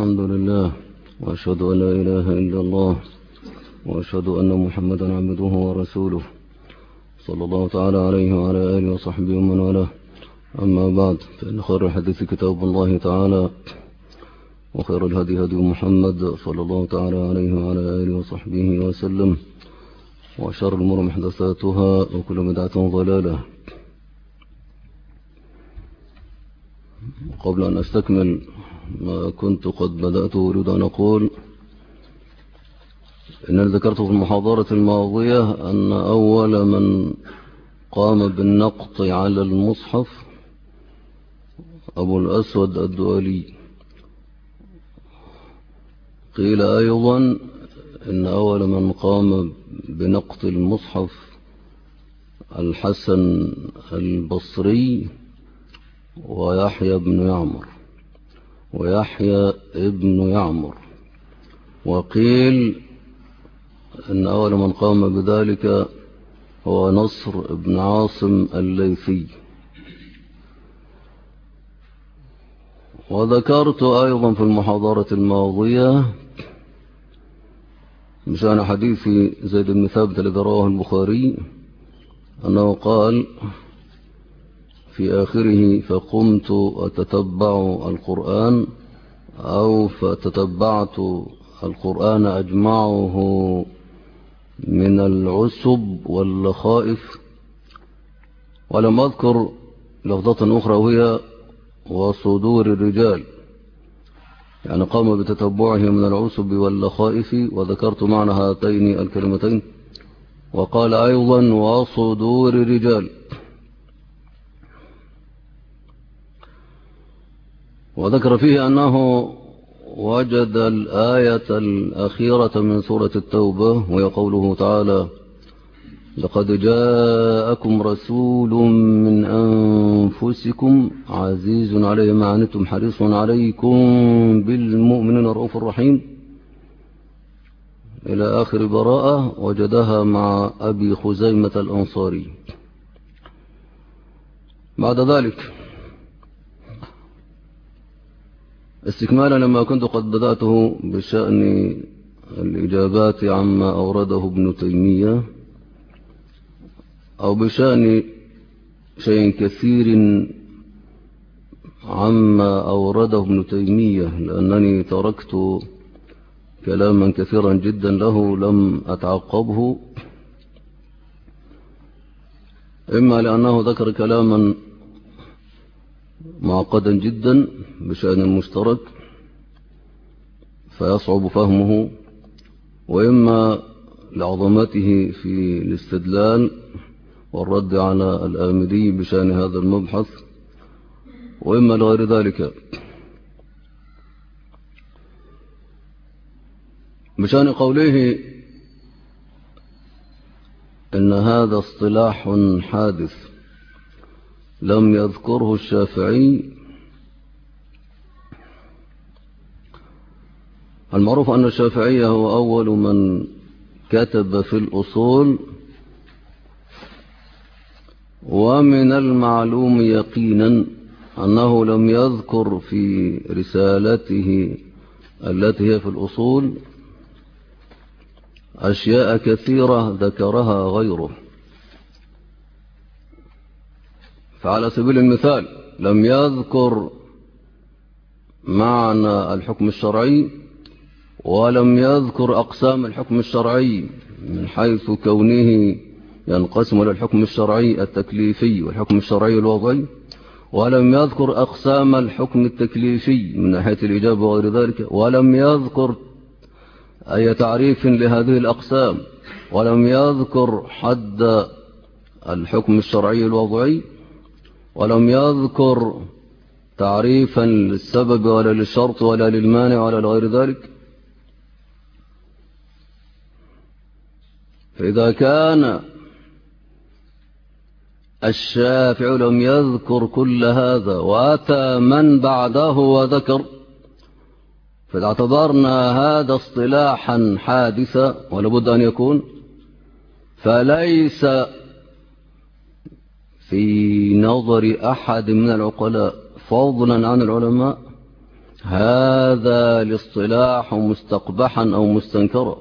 الحمد لله، وأشهد أن لا إله إلا الله، وأشهد أن محمدا عبده ورسوله، صلى الله تعالى عليه وعلى آله وصحبه ومن والاه. أما بعد، فإن خير الحديث كتاب الله تعالى، وخير الهدي هدي محمد صلى الله تعالى عليه وعلى آله وصحبه وسلم، وشر الأمور محدثاتها، وكل بدعة ضلالة. قبل أن أستكمل ما كنت قد بدأت أريد أن أقول إنني ذكرت في المحاضرة الماضية أن أول من قام بالنقط على المصحف أبو الأسود الدؤلي. قيل أيضا إن أول من قام بنقط المصحف الحسن البصري ويحيى ابن يعمر. وقيل إن أول من قام بذلك هو نصر بن عاصم الليثي. وذكرت أيضا في المحاضرة الماضية بشأن حديث زيد بن ثابت الذي رواه البخاري أنه قال في آخره: فقمت أتتبع القرآن، أو فتتبعت القرآن أجمعه من العسب واللخائف. ولم أذكر لفظة أخرى وهي وصدور الرجال، يعني قام بتتبعه من العسب واللخائف، وذكرت معنى هاتين الكلمتين. وقال أيضا وصدور الرجال. وذكر فيه أنه وجد الآية الأخيرة من سورة التوبة، وهي قوله تعالى: لقد جاءكم رسول من أنفسكم عزيز عليه ما عنتم حريص عليكم بالمؤمنين رؤوف رحيم، إلى آخر براءة. وجدها مع أبي خزيمة الأنصاري. بعد ذلك استكمالا لما كنت قد بدأته بشأن الإجابات عما أورده ابن تيمية، أو بشأن شيء كثير عما أورده ابن تيمية، لأنني تركت كلاما كثيرا جدا له لم أتعقبه، إما لأنه ذكر كلاما معقدا جدا بشأن المشترك فيصعب فهمه، وإما لعظمته في الاستدلال والرد على الآمدي بشأن هذا المبحث، وإما لغير ذلك. بشأن قوله إن هذا اصطلاح حادث لم يذكره الشافعي، المعروف أن الشافعي هو أول من كتب في الأصول، ومن المعلوم يقينا أنه لم يذكر في رسالته التي هي في الأصول أشياء كثيرة ذكرها غيره. فعلى سبيل المثال لم يذكر معنى الحكم الشرعي، ولم يذكر أقسام الحكم الشرعي من حيث كونه ينقسم إلى الحكم الشرعي التكليفي والحكم الشرعي الوضعي، ولم يذكر أقسام الحكم التكليفي من ناحية الإجابة وغير ذلك، ولم يذكر أي تعريف لهذه الأقسام، ولم يذكر حد الحكم الشرعي الوضعي، ولم يذكر تعريفا للسبب ولا للشرط ولا للمانع ولا لغير ذلك. فإذا كان الشافعي لم يذكر كل هذا وأتى من بعده وذكر، فإذا اعتبرنا هذا اصطلاحا حادثا ولابد أن يكون، فليس في نظر أحد من العقلاء فضلا عن العلماء هذا الاصطلاح مستقبحا أو مستنكرا.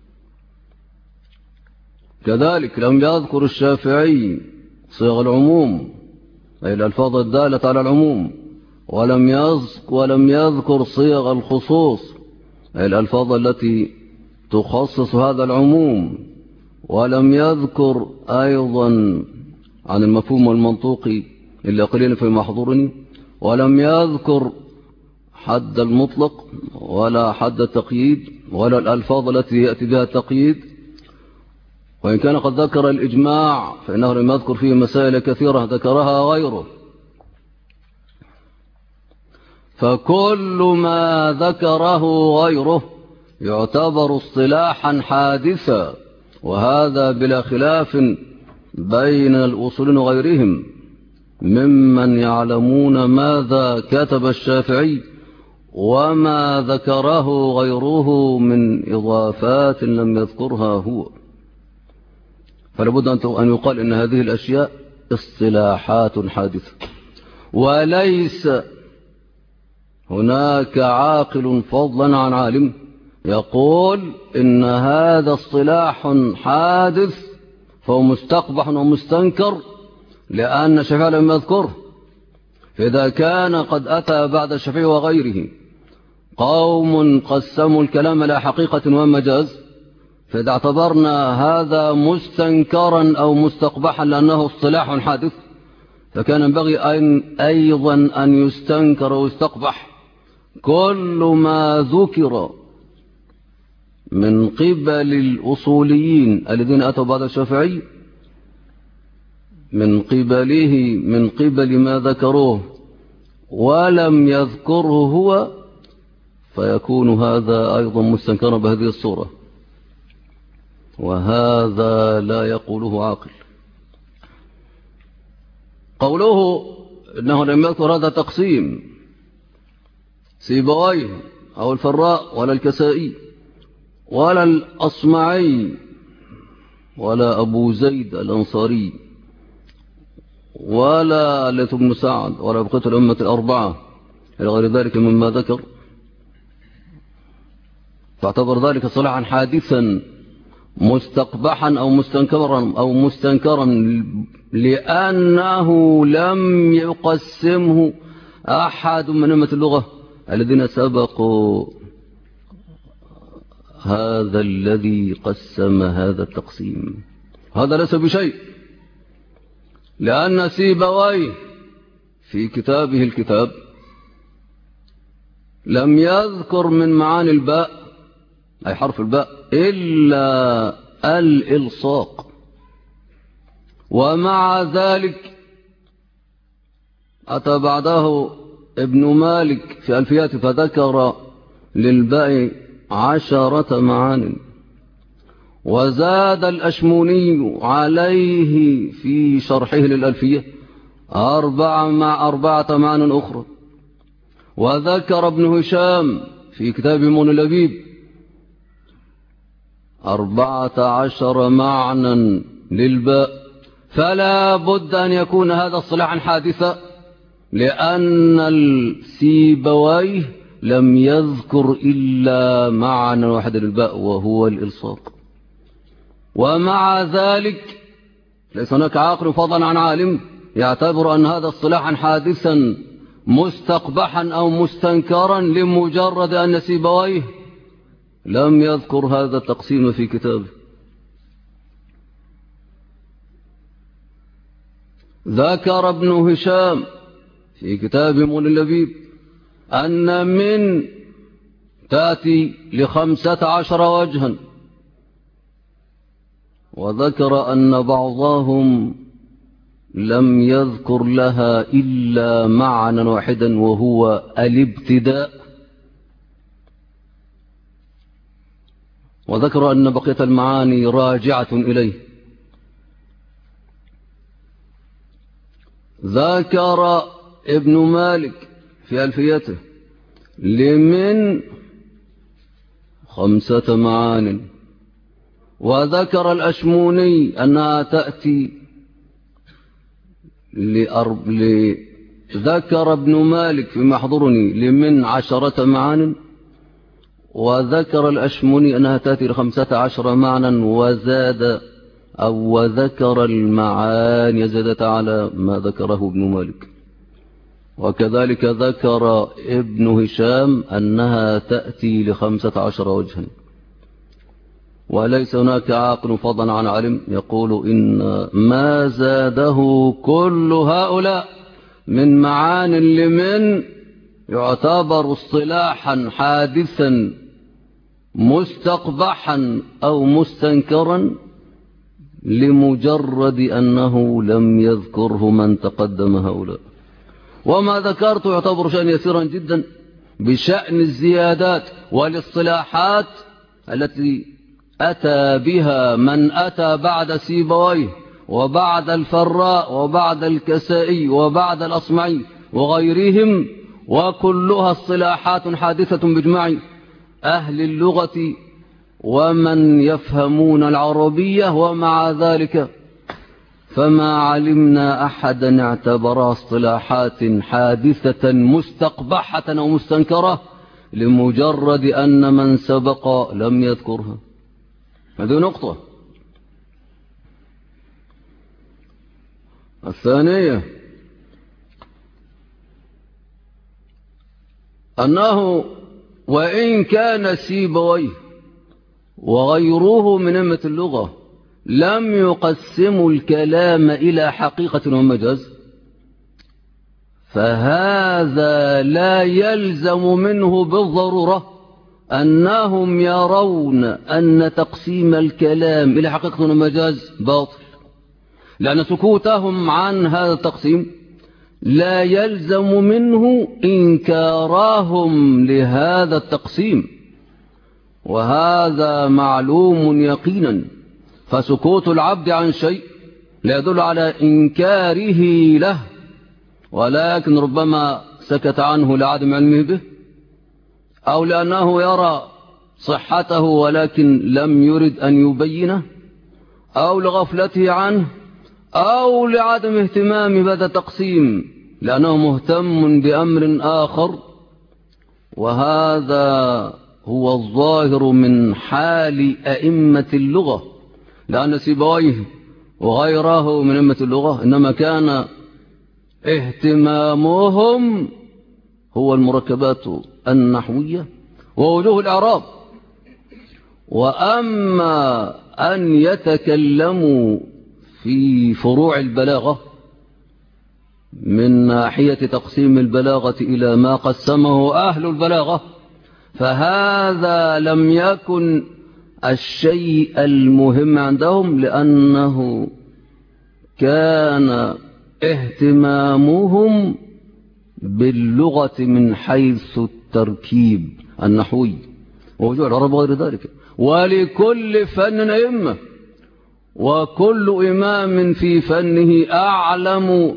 كذلك لم يذكر الشافعي صيغ العموم أي الألفاظ الدالة على العموم، ولم يذكر صيغ الخصوص أي الألفاظ التي تخصص هذا العموم، ولم يذكر أيضا عن المفهوم والمنطوق اللي قليل في محضورني، ولم يذكر حد المطلق ولا حد التقييد ولا الألفاظ التي يأتي بها التقييد. وإن كان قد ذكر الإجماع فإنه لم يذكر فيه مسائل كثيرة ذكرها غيره. فكل ما ذكره غيره يعتبر اصطلاحا حادثا، وهذا بلا خلاف بين الأصولين وغيرهم ممن يعلمون ماذا كتب الشافعي وما ذكره غيره من إضافات لم يذكرها هو. فلابد أن يقال إن هذه الأشياء اصطلاحات حادثة، وليس هناك عاقل فضلا عن عالم يقول إن هذا اصطلاح حادث فهو مستقبح ومستنكر لأن الشافعي لم يذكره. فإذا كان قد أتى بعد الشافعي وغيره قوم قسموا الكلام لا حقيقة ومجاز، فإذا اعتبرنا هذا مستنكرا أو مستقبحا لأنه اصطلاح حادث، فكان ينبغي أيضا أن يستنكر ويستقبح كل ما ذكر من قبل الأصوليين الذين أتوا بعد الشافعي من قبل ما ذكروه ولم يذكره هو، فيكون هذا أيضا مستنكرا بهذه الصورة، وهذا لا يقوله عاقل. قوله إنه لم يذكر هذا تقسيم سيبويه أو الفراء ولا الكسائي ولا الأصمعي ولا أبو زيد الأنصاري ولا ليث بن سعد ولا بقية الأمة الأربعة إلى غير ذلك مما ذكر، تعتبر ذلك صلاحا حادثا مستقبحا أو مستنكرا لأنه لم يقسمه أحد من أمة اللغة الذين سبقوا هذا الذي قسم هذا التقسيم. هذا ليس بشيء، لأن سيبويه في كتابه الكتاب لم يذكر من معاني الباء أي حرف الباء إلا الإلصاق، ومع ذلك أتى بعده ابن مالك في ألفياته فذكر للباء 10 معان، وزاد الأشموني عليه في شرحه للألفية 4 معان أخرى، وذكر ابن هشام في كتاب من اللبيب 14 معنى للباء. فلا بد أن يكون هذا اصطلاحا حادثا لأن السيبويه لم يذكر إلا معنى واحد للباء وهو الإلصاق. ومع ذلك ليس هناك عاقل فضلا عن عالم يعتبر أن هذا اصطلاحا حادثا مستقبحا أو مستنكرا لمجرد أن سيبويه لم يذكر هذا التقسيم في كتابه. ذكر ابن هشام في كتاب من اللبيب أن من تأتي ل15 وجها، وذكر أن بعضهم لم يذكر لها إلا معنى واحدا وهو الابتداء، وذكر أن بقية المعاني راجعة إليه. ذكر ابن مالك في ألفيته لمن 5 معان، وذكر الأشموني أنها تأتي ذكر ابن مالك في محضرني لمن 10 معان، وذكر الأشموني أنها تأتي ل15 معنى، وزاد أو وذكر المعاني زادت على ما ذكره ابن مالك. وكذلك ذكر ابن هشام أنها تأتي ل15 وجها. وليس هناك عاقل فضلا عن علم يقول إن ما زاده كل هؤلاء من معان لمن يعتبر اصطلاحا حادثا مستقبحا أو مستنكرا لمجرد أنه لم يذكره من تقدم هؤلاء. وما ذكرت يعتبر شأن يسيرا جدا بشأن الزيادات والاصطلاحات التي أتى بها من أتى بعد سيبويه وبعد الفراء وبعد الكسائي وبعد الأصمعي وغيرهم، وكلها اصطلاحات حادثة بإجماع أهل اللغة ومن يفهمون العربية. ومع ذلك فما علمنا أحدا اعتبرها اصطلاحات حادثة مستقبحة أو مستنكرة لمجرد أن من سبق لم يذكرها. هذه نقطة. الثانية أنه وإن كان سيبويه وغيره من أئمة اللغة لم يقسموا الكلام إلى حقيقة ومجاز، فهذا لا يلزم منه بالضرورة أنهم يرون أن تقسيم الكلام إلى حقيقة ومجاز باطل، لأن سكوتهم عن هذا التقسيم لا يلزم منه إنكارهم لهذا التقسيم، وهذا معلوم يقينا. فسكوت العبد عن شيء لا يدل على إنكاره له، ولكن ربما سكت عنه لعدم علمه به، أو لأنه يرى صحته ولكن لم يرد أن يبينه، أو لغفلته عنه، أو لعدم اهتمام بهذا التقسيم لأنه مهتم بأمر آخر. وهذا هو الظاهر من حال أئمة اللغة، لأن سيبويه وغيره من أئمة اللغة إنما كان اهتمامهم هو المركبات النحوية ووجوه الإعراب. وأما أن يتكلموا في فروع البلاغة من ناحية تقسيم البلاغة إلى ما قسمه أهل البلاغة، فهذا لم يكن الشيء المهم عندهم، لأنه كان اهتمامهم باللغة من حيث التركيب النحوي ووجوه العرب وغير ذلك. ولكل فن أئمة، وكل إمام في فنه أعلم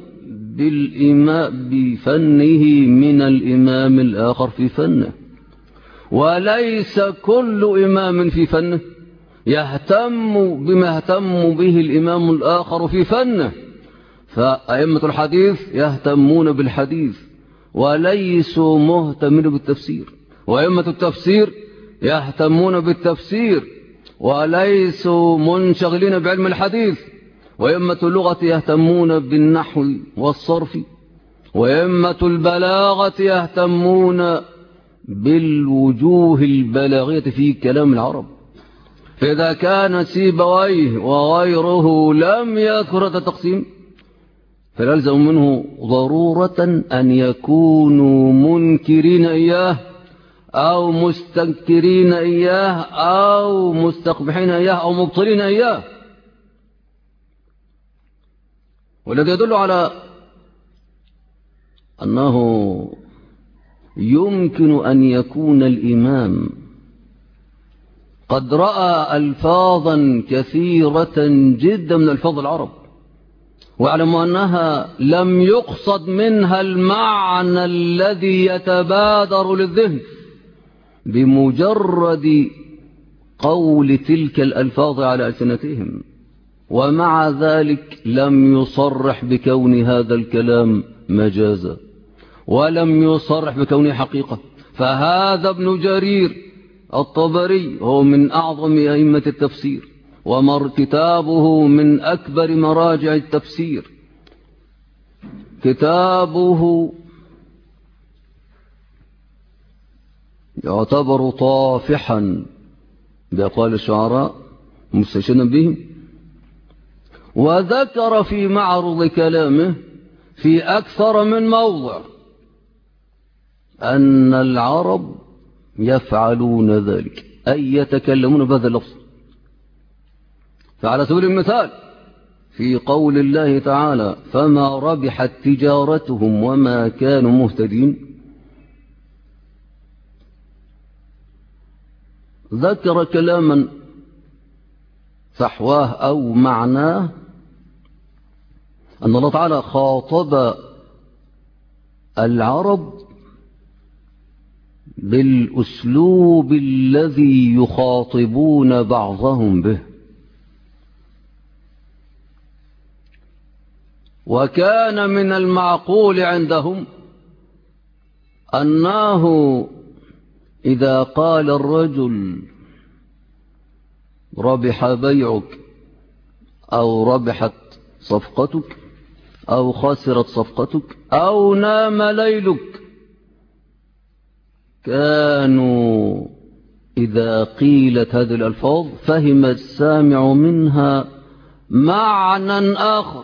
بفنه من الإمام الآخر في فنه، وليس كل إمام في فنه يهتم بما يهتم به الإمام الآخر في فنه. فأئمة الحديث يهتمون بالحديث وليسوا مهتمين بالتفسير، وأئمة التفسير يهتمون بالتفسير وليسوا منشغلين بعلم الحديث، وأئمة اللغة يهتمون بالنحو والصرف، وأئمة البلاغة يهتمون بالوجوه البلاغية في كلام العرب. فإذا كان سيبويه وغيره لم يذكر هذا التقسيم فيلزم منه ضرورة أن يكونوا منكرين إياه أو مستنكرين إياه أو مستقبحين إياه أو مبطلين إياه. والذي يدل على أنه يمكن أن يكون الإمام قد رأى ألفاظا كثيرة جدا من ألفاظ العرب، واعلم أنها لم يقصد منها المعنى الذي يتبادر للذهن بمجرد قول تلك الألفاظ على ألسنتهم، ومع ذلك لم يصرح بكون هذا الكلام مجازا ولم يصرح بكونه حقيقة. فهذا ابن جرير الطبري هو من أعظم أئمة التفسير، ومر كتابه من أكبر مراجع التفسير. كتابه يعتبر طافحا بأقوال الشعراء مستشهدا بهم، وذكر في معرض كلامه في أكثر من موضع أن العرب يفعلون ذلك، أي يتكلمون بهذا اللفظ. فعلى سبيل المثال في قول الله تعالى فما ربحت تجارتهم وما كانوا مهتدين، ذكر كلاما فحواه أو معناه أن الله تعالى خاطب العرب بالأسلوب الذي يخاطبون بعضهم به، وكان من المعقول عندهم أنه إذا قال الرجل ربح بيعك أو ربحت صفقتك أو خسرت صفقتك أو نام ليلك، كانوا إذا قيلت هذه الألفاظ فهم السامع منها معنى آخر.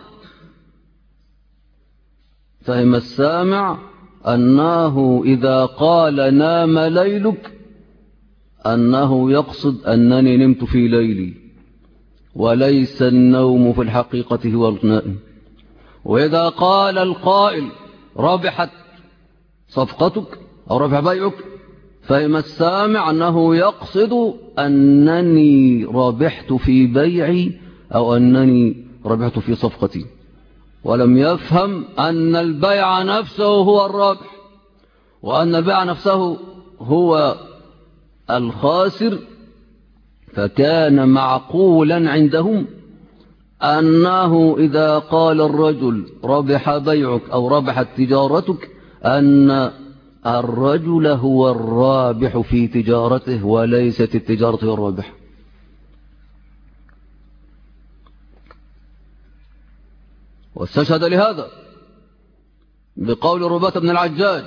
فهم السامع أنه إذا قال نام ليلك أنه يقصد أنني نمت في ليلي، وليس النوم في الحقيقة هو النائم. وإذا قال القائل ربحت صفقتك أو ربح بيعك، فهم السامع أنه يقصد أنني ربحت في بيعي أو أنني ربحت في صفقتي، ولم يفهم أن البيع نفسه هو الرابح، وأن البيع نفسه هو الخاسر. فكان معقولا عندهم أنه إذا قال الرجل ربح بيعك أو ربحت تجارتك أن الرجل هو الرابح في تجارته وليست التجارة هي الرابح. واستشهد لهذا بقول رباة بن العجاج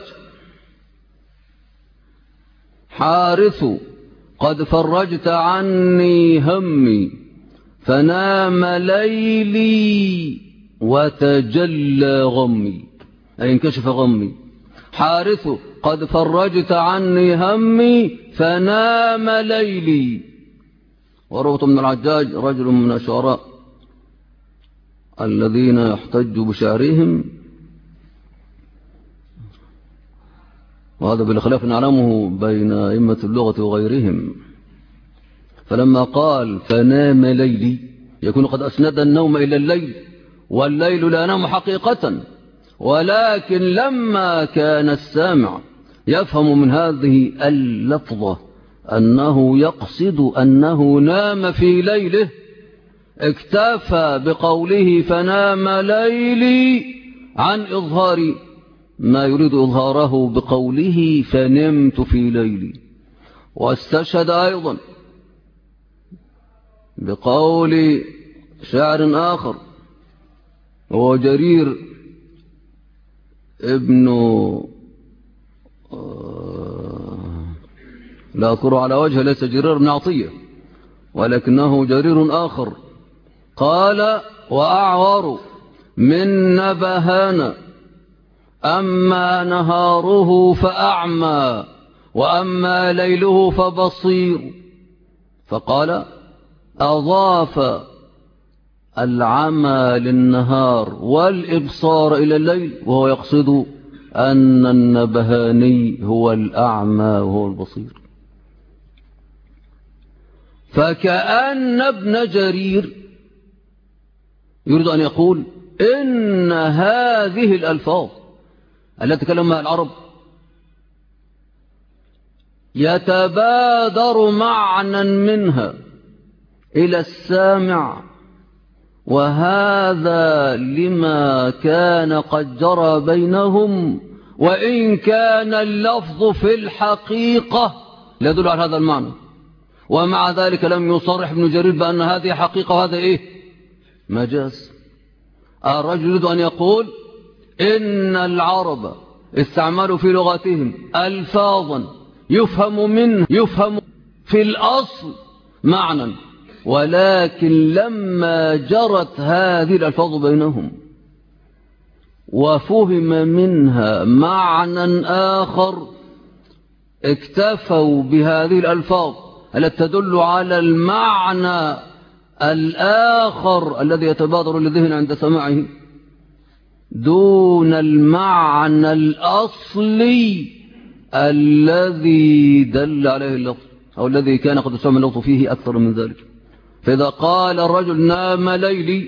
حارث قد فرجت عني همي فنام ليلي وتجلى غمي، أي انكشف غمي. حارث قد فرجت عني همي فنام ليلي. ورباة بن العجاج رجل من الشعراء الذين يحتج بشعرهم، وهذا بالخلاف نعلمه بين أئمة اللغة وغيرهم. فلما قال فنام ليلي يكون قد أسند النوم إلى الليل، والليل لا نام حقيقة، ولكن لما كان السامع يفهم من هذه اللفظة أنه يقصد أنه نام في ليله، اكتفى بقوله فنام ليلي عن إظهار ما يريد إظهاره بقوله فنمت في ليلي. واستشهد أيضا بقول شاعر آخر هو جرير ابن لا أذكر على وجه، ليس جرير بن عطية ولكنه جرير آخر، قال وأعور من نبهان أما نهاره فأعمى وأما ليله فبصير. فقال أضاف العمى للنهار والإبصار إلى الليل، وهو يقصد أن النبهاني هو الأعمى وهو البصير. فكأن ابن جرير يريد أن يقول إن هذه الألفاظ التي تكلمها العرب يتبادر معنى منها إلى السامع وهذا لما كان قد جرى بينهم، وإن كان اللفظ في الحقيقة لا يدل على هذا المعنى، ومع ذلك لم يصرح ابن جرير بأن هذه حقيقة وهذا إيه؟ مجاز. الرجل يريد أن يقول إن العرب استعملوا في لغتهم ألفاظا يفهم في الأصل معنى، ولكن لما جرت هذه الألفاظ بينهم وفهم منها معنى آخر اكتفوا بهذه الألفاظ التي تدل على المعنى الآخر الذي يتبادر للذهن عند سماعه دون المعنى الأصلي الذي دل عليه اللفظ أو الذي كان قد استعمل اللفظ فيه أكثر من ذلك. فإذا قال الرجل نام ليلي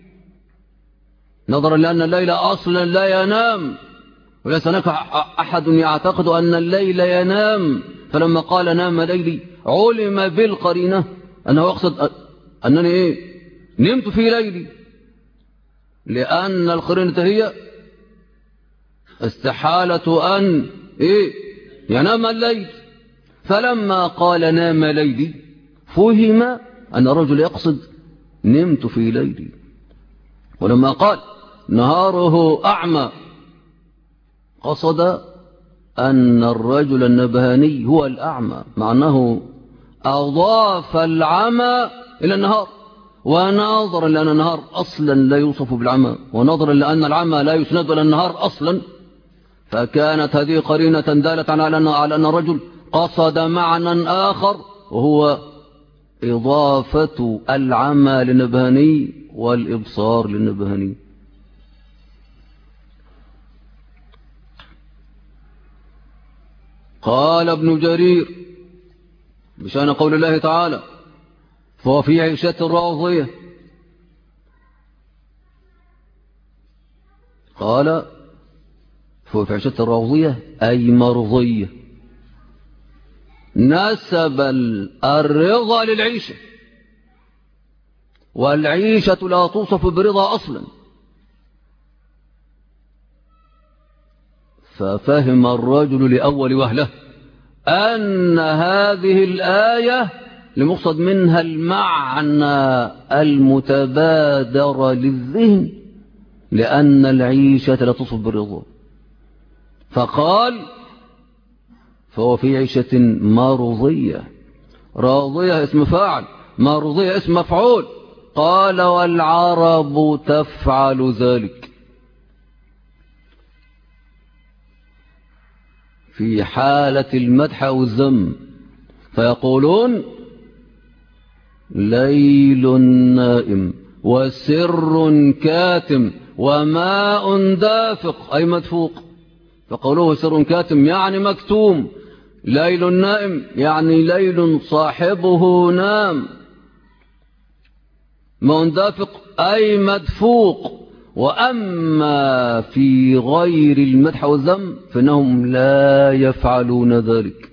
نظرا لأن الليل أصلا لا ينام، وليس هناك أحد يعتقد أن الليل ينام، فلما قال نام ليلي علم بالقرينة أنه يقصد أنني نمت في ليلي، لأن القرينة هي استحالة أن ينام الليل. فلما قال نام ليلي فهم أن الرجل يقصد نمت في ليلي، ولما قال نهاره أعمى قصد أن الرجل النبهاني هو الأعمى، معناه أضاف العمى إلى النهار، ونظرا لأن النهار أصلا لا يوصف بالعمى، ونظرا لأن العمى لا يسند إلى النهار أصلا، فكانت هذه قرينة دالة على أن الرجل قصد معنى آخر، وهو إضافة العمى للنبهاني والإبصار للنبهاني. قال ابن جرير بشأن قول الله تعالى فهو في عيشة راضية، قال فهو في عيشة راضية أي مرضية، نسب الرضا للعيشة، والعيشة لا توصف برضا أصلا. ففهم الرجل لأول وهلة أن هذه الآية لمقصد منها المعنى المتبادر للذهن، لأن العيشة لا توصف بالرضا، فقال فهو في عيشة مرضية. راضية اسم فاعل، مرضية اسم مفعول. قال والعرب تفعل ذلك في حالة المدح والذم، فيقولون ليل نائم وسر كاتم وماء دافق أي مدفوق، فقوله سر كاتم يعني مكتوم، ليل نائم يعني ليل صاحبه نام، ماء دافق أي مدفوق. وأما في غير المدح والذم فإنهم لا يفعلون ذلك،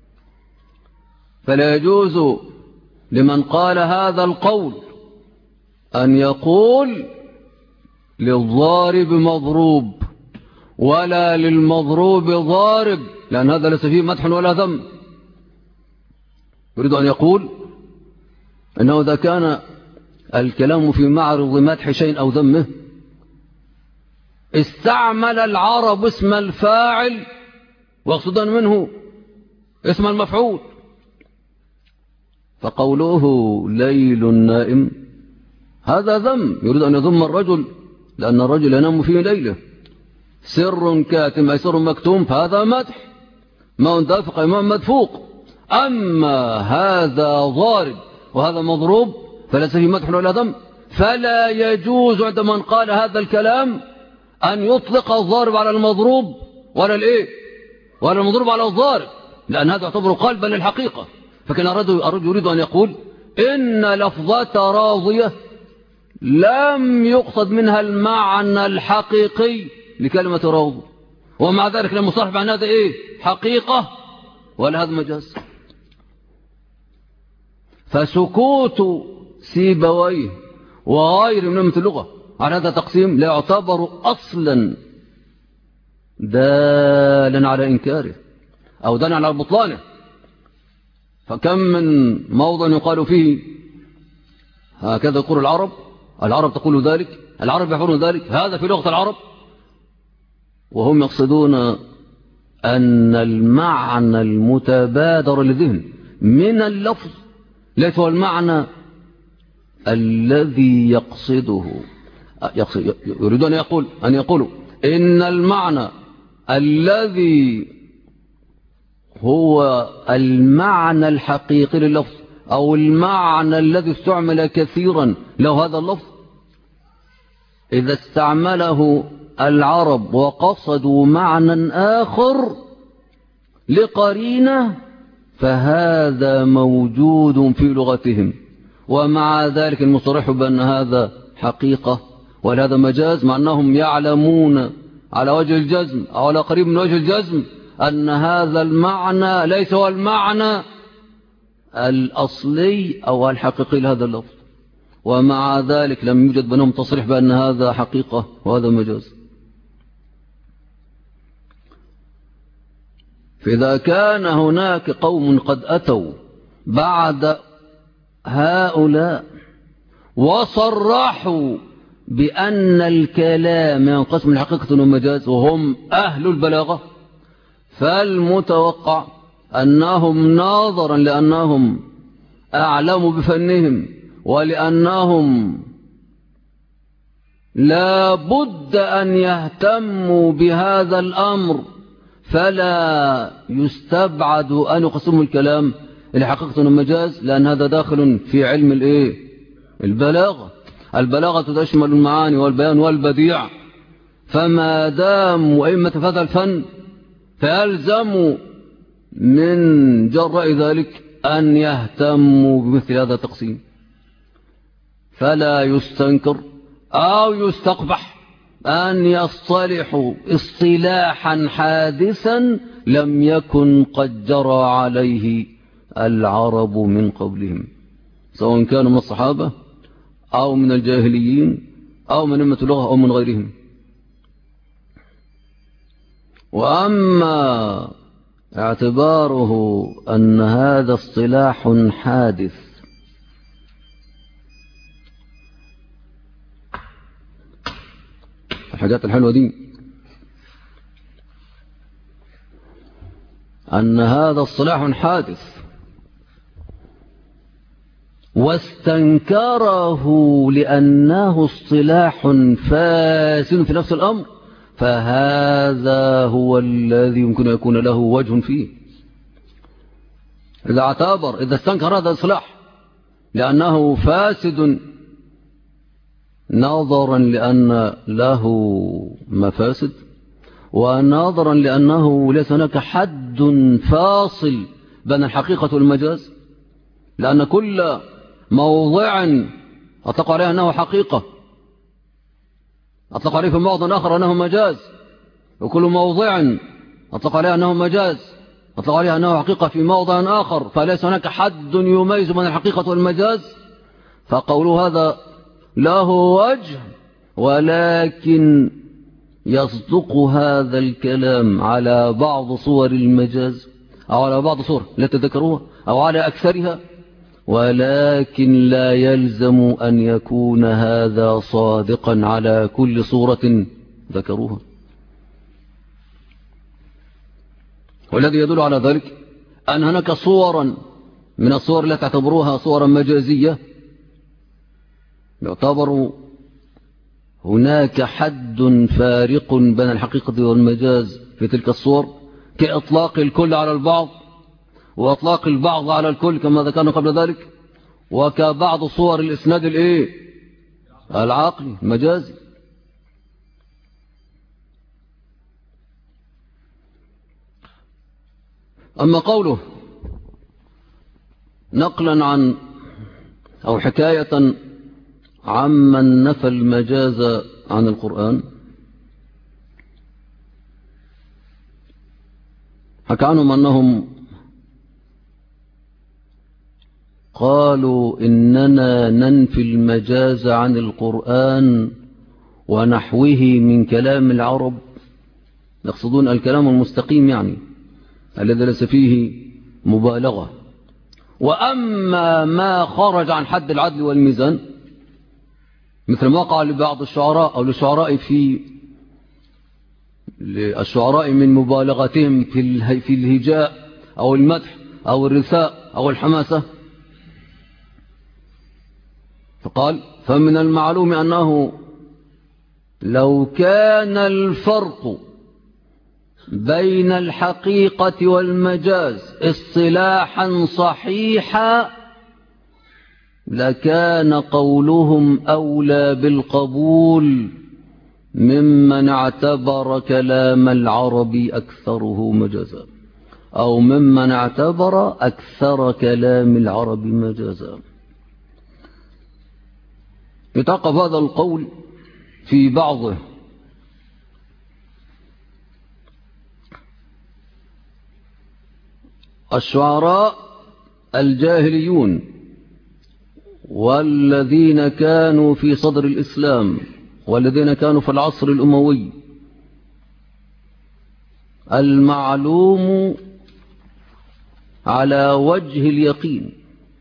فلا يجوز لمن قال هذا القول أن يقول للضارب مضروب ولا للمضروب ضارب، لأن هذا ليس فيه مدح ولا ذم. يريد أن يقول أنه إذا كان الكلام في معرض مدح شيء أو ذمه استعمل العرب اسم الفاعل واقصدا منه اسم المفعول، فقوله ليل نائم هذا ذم، يريد أن يذم الرجل لأن الرجل ينام في ليله. سر كاتم أي سر مكتوم فهذا مدح، ماء دافق أي ماء مدفوق. أما هذا ضارب وهذا مضروب فليس فيه مدح ولا ذم، فلا يجوز عند من قال هذا الكلام أن يطلق الضارب على المضروب ولا المضروب على الضارب، لأن هذا يعتبر قلبا للحقيقة. فكان الرجل يريد أن يقول إن لفظة راضية لم يقصد منها المعنى الحقيقي لكلمة راضي، ومع ذلك لم يصرح عن هذا حقيقة ولا هذا مجاز. فسكوت سيبويه وغير من أمة اللغة على هذا التقسيم لا يعتبر أصلا دالا على إنكاره أو دالا على بطلانه. فكم من موضع يقال فيه هكذا يقول العرب تقول ذلك، العرب يفعلون ذلك، هذا في لغة العرب، وهم يقصدون أن المعنى المتبادر للذهن من اللفظ ليس هو المعنى الذي يقصده. يريدون أن يقولوا إن المعنى الذي هو المعنى الحقيقي لللفظ أو المعنى الذي استعمل كثيرا له هذا اللفظ إذا استعمله العرب وقصدوا معنى آخر لقرينة فهذا موجود في لغتهم، ومع ذلك المصرح بأن هذا حقيقة وهذا مجاز، مع أنهم يعلمون على وجه الجزم أو على قريب من وجه الجزم أن هذا المعنى ليس هو المعنى الأصلي أو الحقيقي لهذا اللفظ، ومع ذلك لم يوجد بينهم تصريح بأن هذا حقيقة وهذا مجاز. فإذا كان هناك قوم قد أتوا بعد هؤلاء وصرحوا بأن الكلام ينقسم من حقيقة ومجاز وهم أهل البلاغة، فالمتوقع أنهم ناظرا لأنهم أعلموا بفنهم ولأنهم لا بد أن يهتموا بهذا الأمر فلا يستبعد أن يقسموا الكلام إلى حقيقة ومجاز، لأن هذا داخل في علم البلاغة. البلاغة تشمل المعاني والبيان والبديع، فما دام أئمة في هذا الفن فيلزم من جراء ذلك أن يهتموا بمثل هذا التقسيم، فلا يستنكر أو يستقبح أن يصطلحوا اصطلاحا حادثا لم يكن قد جرى عليه العرب من قبلهم، سواء كانوا من الصحابة أو من الجاهليين أو من أمة اللغة أو من غيرهم. وأما اعتباره أن هذا اصطلاح حادث الحاجات الحلوة دي، أن هذا اصطلاح حادث واستنكره لأنه اصطلاح فاسد في نفس الأمر، فهذا هو الذي يمكن أن يكون له وجه فيه. إذا استنكر هذا الاصطلاح لأنه فاسد نظرا لأن له مفاسد، ونظرا لأنه ليس هناك حد فاصل بين الحقيقة والمجاز، لأن كل موضع أطلق عليه أنه حقيقة أطلق عليه في موضع آخر أنه مجاز، وكل موضع أطلق عليه أنه مجاز أطلق عليه أنه حقيقة في موضع آخر، فليس هناك حد يميز بين الحقيقة والمجاز. فقوله هذا له وجه، ولكن يصدق هذا الكلام على بعض صور المجاز أو على بعض صور لا تذكروها أو على أكثرها، ولكن لا يلزم أن يكون هذا صادقا على كل صورة ذكروها. والذي يدل على ذلك أن هناك صورا من الصور التي تعتبروها صورا مجازية يعتبر هناك حد فارق بين الحقيقة والمجاز في تلك الصور، كإطلاق الكل على البعض وإطلاق البعض على الكل كما ذكرنا قبل ذلك، وكبعض صور الإسناد العقلي المجازي. أما قوله نقلا عن أو حكاية عمن نفى المجاز عن القرآن، حكى عنهم أنهم قالوا إننا ننفي المجاز عن القرآن ونحوه من كلام العرب، يقصدون الكلام المستقيم يعني الذي ليس فيه مبالغة. وأما ما خرج عن حد العدل والميزان مثل ما وقع لبعض الشعراء أو للشعراء للشعراء من مبالغتهم في الهجاء أو المدح أو الرثاء أو الحماسة، فقال فمن المعلوم أنه لو كان الفرق بين الحقيقة والمجاز اصطلاحا صحيحا لكان قولهم أولى بالقبول ممن اعتبر كلام العرب أكثره مجازا، أو ممن اعتبر أكثر كلام العرب مجازا. يتعقب هذا القول في بعضه. الشعراء الجاهليون والذين كانوا في صدر الإسلام والذين كانوا في العصر الأموي، المعلوم على وجه اليقين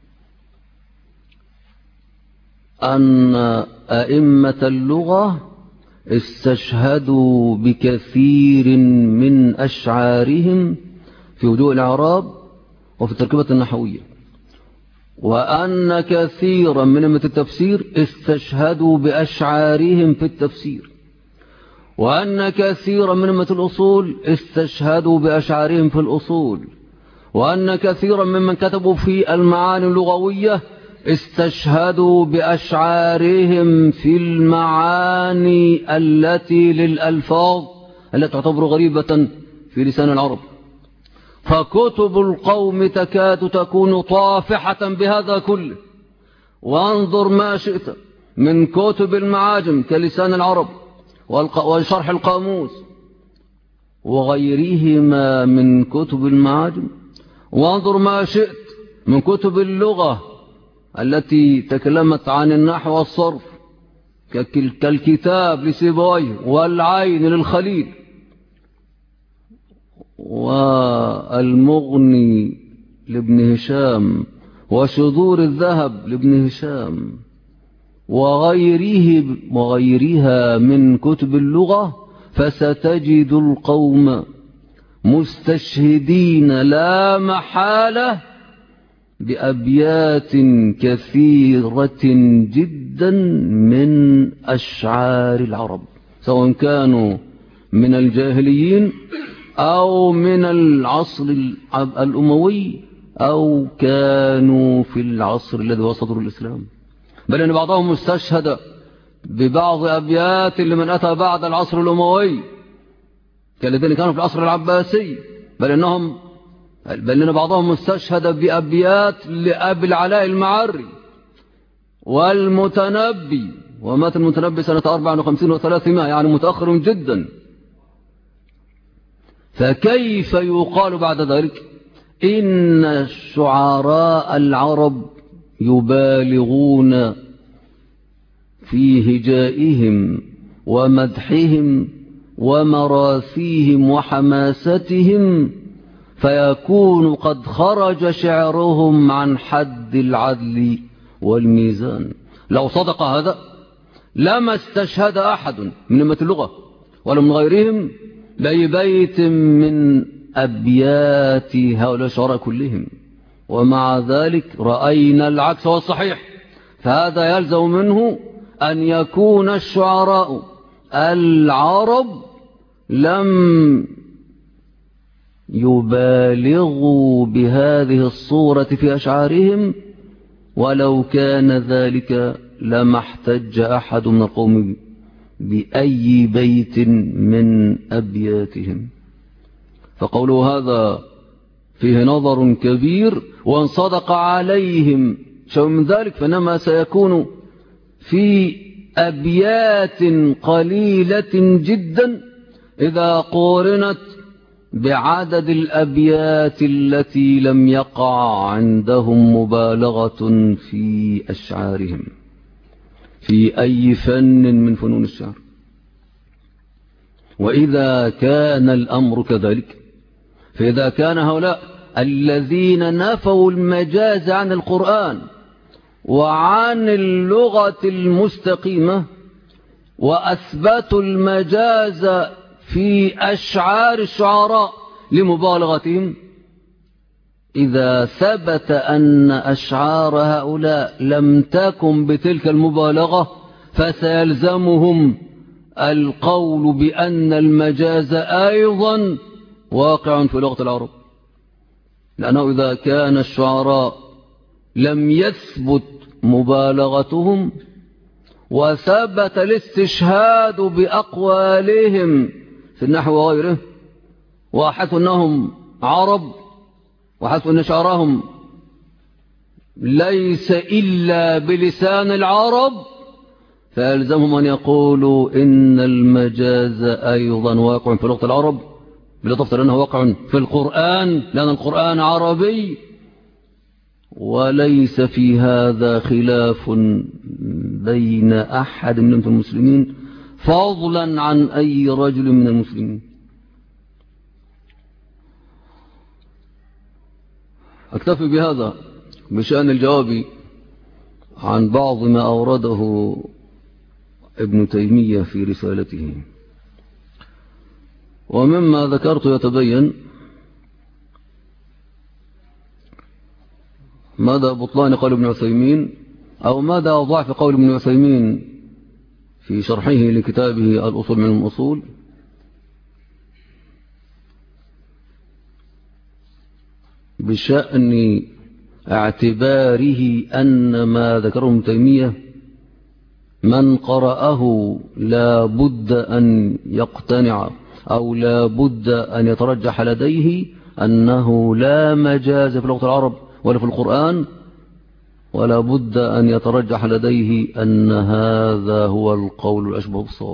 أن أئمة اللغة استشهدوا بكثير من أشعارهم في وجوه الإعراب وفي التركيبة النحوية، وأن كثيرا من أئمة التفسير استشهدوا بأشعارهم في التفسير، وأن كثيرا من أئمة الأصول استشهدوا بأشعارهم في الأصول، وأن كثيرا ممن كتبوا في المعاني اللغوية استشهدوا بأشعارهم في المعاني التي للألفاظ التي تعتبر غريبة في لسان العرب. فكتب القوم تكاد تكون طافحة بهذا كله. وانظر ما شئت من كتب المعاجم كلسان العرب وشرح القاموس وغيرهما من كتب المعاجم، وانظر ما شئت من كتب اللغة التي تكلمت عن النحو والصرف كالكتاب لسيبويه والعين للخليل والمغني لابن هشام وشذور الذهب لابن هشام وغيرها من كتب اللغة، فستجد القوم مستشهدين لا محالة بأبيات كثيرة جدا من أشعار العرب، سواء كانوا من الجاهليين أو من العصر الأموي أو كانوا في العصر الذي هو صدر الإسلام، بل أن بعضهم استشهد ببعض أبيات لمن أتى بعد العصر الأموي كالذين كانوا في العصر العباسي، بل أن بعضهم استشهد بأبيات لأبي العلاء المعري والمتنبي، ومات المتنبي سنة 54 و300، يعني متأخر جدا. فكيف يقال بعد ذلك إن شعراء العرب يبالغون في هجائهم ومدحهم ومراثيهم وحماستهم، فيكون قد خرج شعرهم عن حد العدل والميزان؟ لو صدق هذا لما استشهد أحد من أئمة اللغة ولا من غيرهم بأي بيت من أبيات هؤلاء الشعراء كلهم، ومع ذلك رأينا العكس والصحيح. فهذا يلزم منه أن يكون الشعراء العرب لم يبالغوا بهذه الصورة في أشعارهم، ولو كان ذلك لما احتج أحد من القوم بأي بيت من أبياتهم. فقولوا هذا فيه نظر كبير، وان صدق عليهم شيء من ذلك فإنما سيكون في أبيات قليلة جدا إذا قورنت بعدد الأبيات التي لم يقع عندهم مبالغة في أشعارهم في أي فن من فنون الشعر. وإذا كان الأمر كذلك، فإذا كان هؤلاء الذين نفوا المجاز عن القرآن وعن اللغة المستقيمة وأثبتوا المجاز في أشعار الشعراء لمبالغتهم، إذا ثبت أن أشعار هؤلاء لم تكن بتلك المبالغة فسيلزمهم القول بأن المجاز أيضا واقع في لغة العرب، لأنه إذا كان الشعراء لم يثبت مبالغتهم وثبت الاستشهاد بأقوالهم في النحو وغيره، وحسوا أنهم عرب وحسوا أن شعرهم ليس إلا بلسان العرب، فيلزمهم أن يقولوا إن المجاز أيضا واقع في لغة العرب، بالإضافة لأنه واقع في القرآن لأن القرآن عربي، وليس في هذا خلاف بين أحد من المسلمين فضلا عن أي رجل من المسلمين. أكتفي بهذا بشأن الجواب عن بعض ما أورده ابن تيمية في رسالته. ومما ذكرت يتبين مدى بطلان قول ابن عثيمين أو مدى ضعف قول ابن عثيمين في شرحه لكتابه الأصول من الأصول، بشأن اعتباره أن ما ذكره ابن تيمية من قرأه لا بد أن يقتنع أو لا بد أن يترجح لديه أنه لا مجاز في لغة العرب ولا في القرآن، ولا بد أن يترجح لديه أن هذا هو القول الأشبه بالصواب.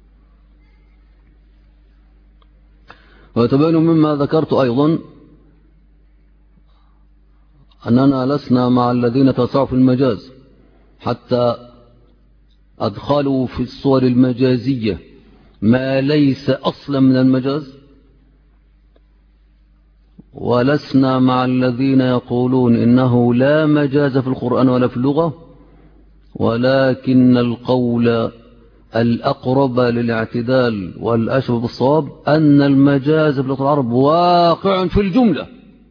ويتبين مما ذكرت أيضا أننا لسنا مع الذين توسعوا في المجاز حتى أدخلوا في الصور المجازية ما ليس أصلا من المجاز، ولسنا مع الذين يقولون إنه لا مجاز في القرآن ولا في اللغة، ولكن القول الأقرب للاعتدال والأشبه بالصواب أن المجاز في لغة العرب واقع في الجملة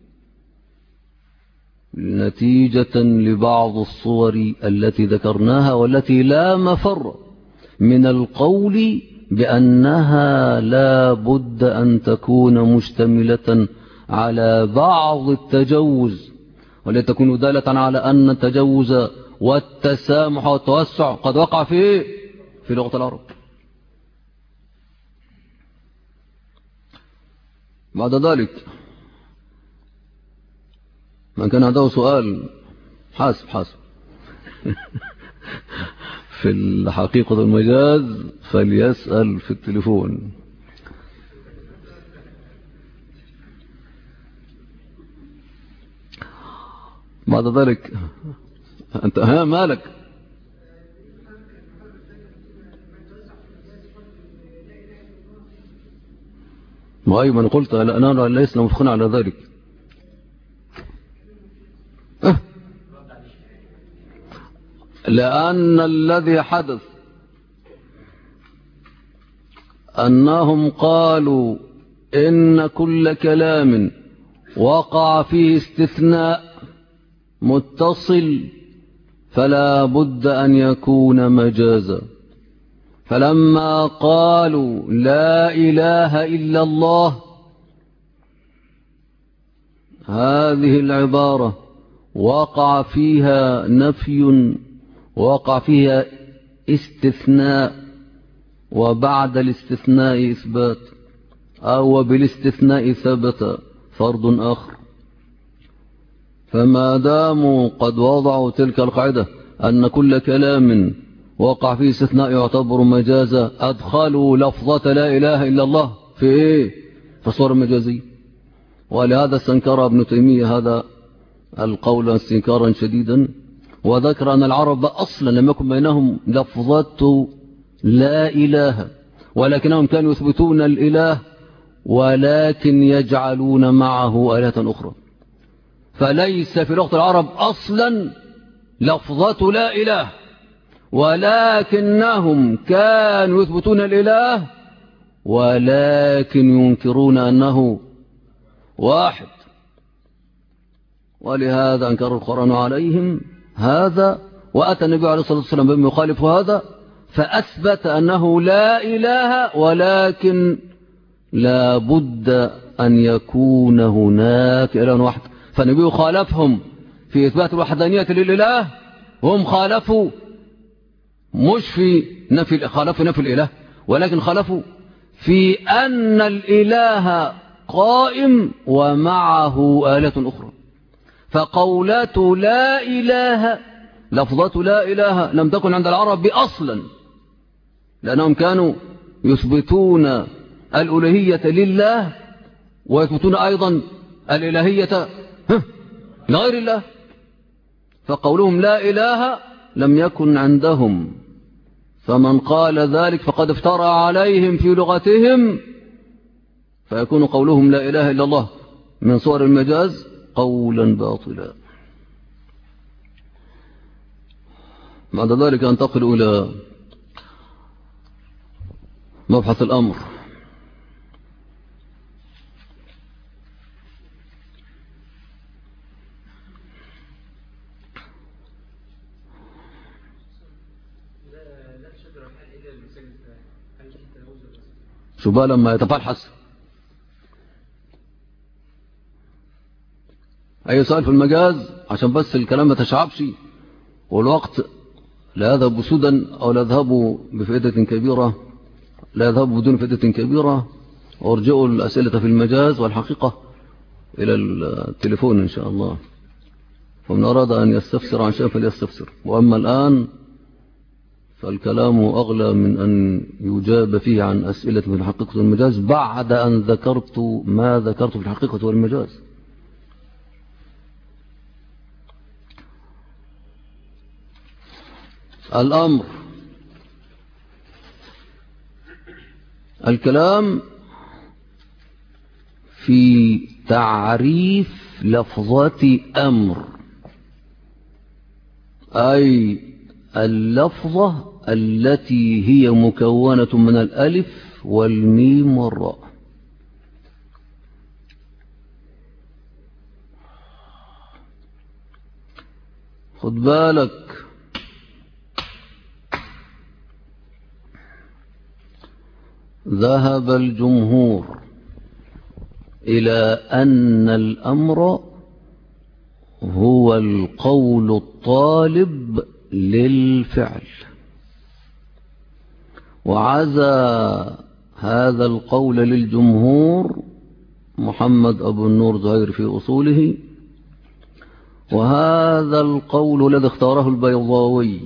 نتيجة لبعض الصور التي ذكرناها والتي لا مفر من القول بأنها لا بد أن تكون مشتملة على بعض التجوز، ولا تكون دالة على أن التجوز والتسامح والتوسع قد وقع في لغة العرب. بعد ذلك من كان عنده سؤال حاسب في الحقيقة المجاز فليسأل في التليفون. بعد ذلك أنت مالك؟ ما أيضا من قلت أننا لسنا مفقين على ذلك. لأن الذي حدث أنهم قالوا إن كل كلام وقع فيه استثناء متصل فلا بد أن يكون مجازا، فلما قالوا لا إله إلا الله هذه العبارة وقع فيها نفي وقع فيها استثناء، وبعد الاستثناء إثبات أو بالاستثناء ثبت فرض آخر. فما داموا قد وضعوا تلك القاعدة أن كل كلام وقع فيه استثناء يعتبر مجازا، أدخلوا لفظة لا إله إلا الله في في الصور المجازية. ولهذا استنكر ابن تيمية هذا القول استنكارا شديدا، وذكر أن العرب أصلا لم يكن بينهم لفظة لا إله، ولكنهم كانوا يثبتون الإله ولكن يجعلون معه آلهة أخرى. فليس في لغة العرب أصلا لفظة لا إله، ولكنهم كانوا يثبتون الإله ولكن ينكرون أنه واحد. ولهذا أنكر القرآن عليهم هذا، وأتى النبي عليه الصلاة والسلام بما يخالف هذا، فأثبت أنه لا إله، ولكن لا بد أن يكون هناك إله واحد. فالنبي خالفهم في إثبات الوحدانية للإله، هم خالفوا مش في خالفوا نفي الإله، ولكن خالفوا في أن الإله قائم ومعه آلة أخرى. فقولة لا إله، لفظة لا إله لم تكن عند العرب أصلا، لأنهم كانوا يثبتون الألوهية لله ويثبتون أيضا الإلهية لغير الله. فقولهم لا إله لم يكن عندهم، فمن قال ذلك فقد افترى عليهم في لغتهم، فيكون قولهم لا إله إلا الله من صور المجاز قولا باطلا. بعد ذلك أنتقل إلى مبحث الأمر. شو بقى لما يتفلحس أي سؤال في المجاز عشان بس الكلام ما تشعبش والوقت لا يذهب سدى أو لا يذهب بفائدة كبيرة، لا يذهب بدون فائدة كبيرة. وارجعوا الأسئلة في المجاز والحقيقة إلى التليفون إن شاء الله، ومن أراد أن يستفسر عن شيء فليستفسر. وأما الآن فالكلام أغلى من أن يجاب فيه عن أسئلة في الحقيقة والمجاز بعد أن ذكرت ما ذكرت في الحقيقة والمجاز. الأمر، الكلام في تعريف لفظة أمر، أي اللفظة التي هي مكونة من الألف والميم والراء. خد بالك، ذهب الجمهور إلى أن الأمر هو القول الطالب للفعل، وعزى هذا القول للجمهور محمد أبو النور زهير في أصوله، وهذا القول الذي اختاره البيضاوي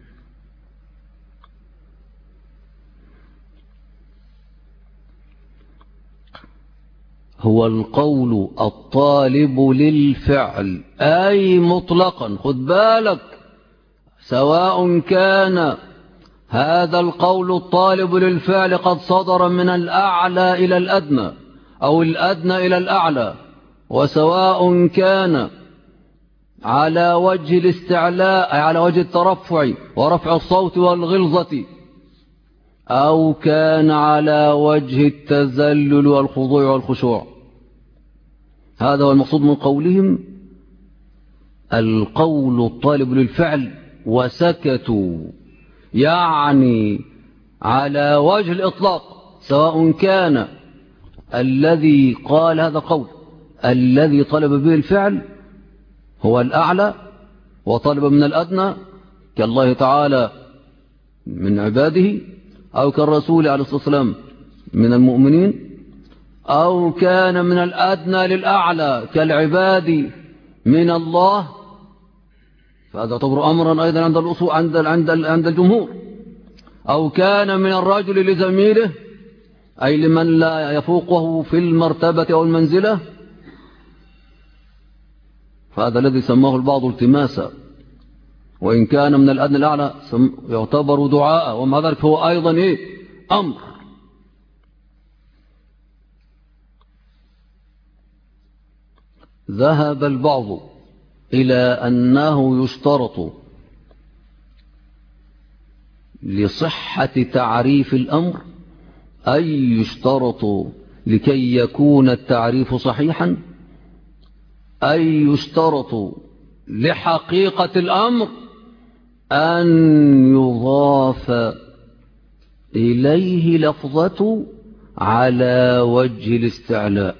هو القول الطالب للفعل، أي مطلقا. خد بالك، سواء كان هذا القول الطالب للفعل قد صدر من الأعلى إلى الأدنى أو الأدنى إلى الأعلى، وسواء كان على وجه الاستعلاء على وجه الترفع ورفع الصوت والغلظة، أو كان على وجه التذلل والخضوع والخشوع. هذا هو المقصود من قولهم القول الطالب للفعل، وسكتوا يعني على وجه الإطلاق، سواء كان الذي قال هذا قول الذي طلب به الفعل هو الأعلى وطلب من الأدنى كالله تعالى من عباده، أو كالرسول عليه الصلاة والسلام من المؤمنين، أو كان من الأدنى للأعلى كالعباد من الله، فهذا يعتبر أمرا أيضا عند الأصول عند الجمهور. أو كان من الرجل لزميله أي لمن لا يفوقه في المرتبة أو المنزلة، فهذا الذي سماه البعض التماسا، وإن كان من الأدنى الأعلى يعتبر دعاء، ومع ذلك هو أيضا أمر. ذهب البعض إلى أنه يشترط لصحة تعريف الأمر، أي يشترط لكي يكون التعريف صحيحا، أي يشترط لحقيقة الأمر أن يضاف إليه لفظة على وجه الاستعلاء.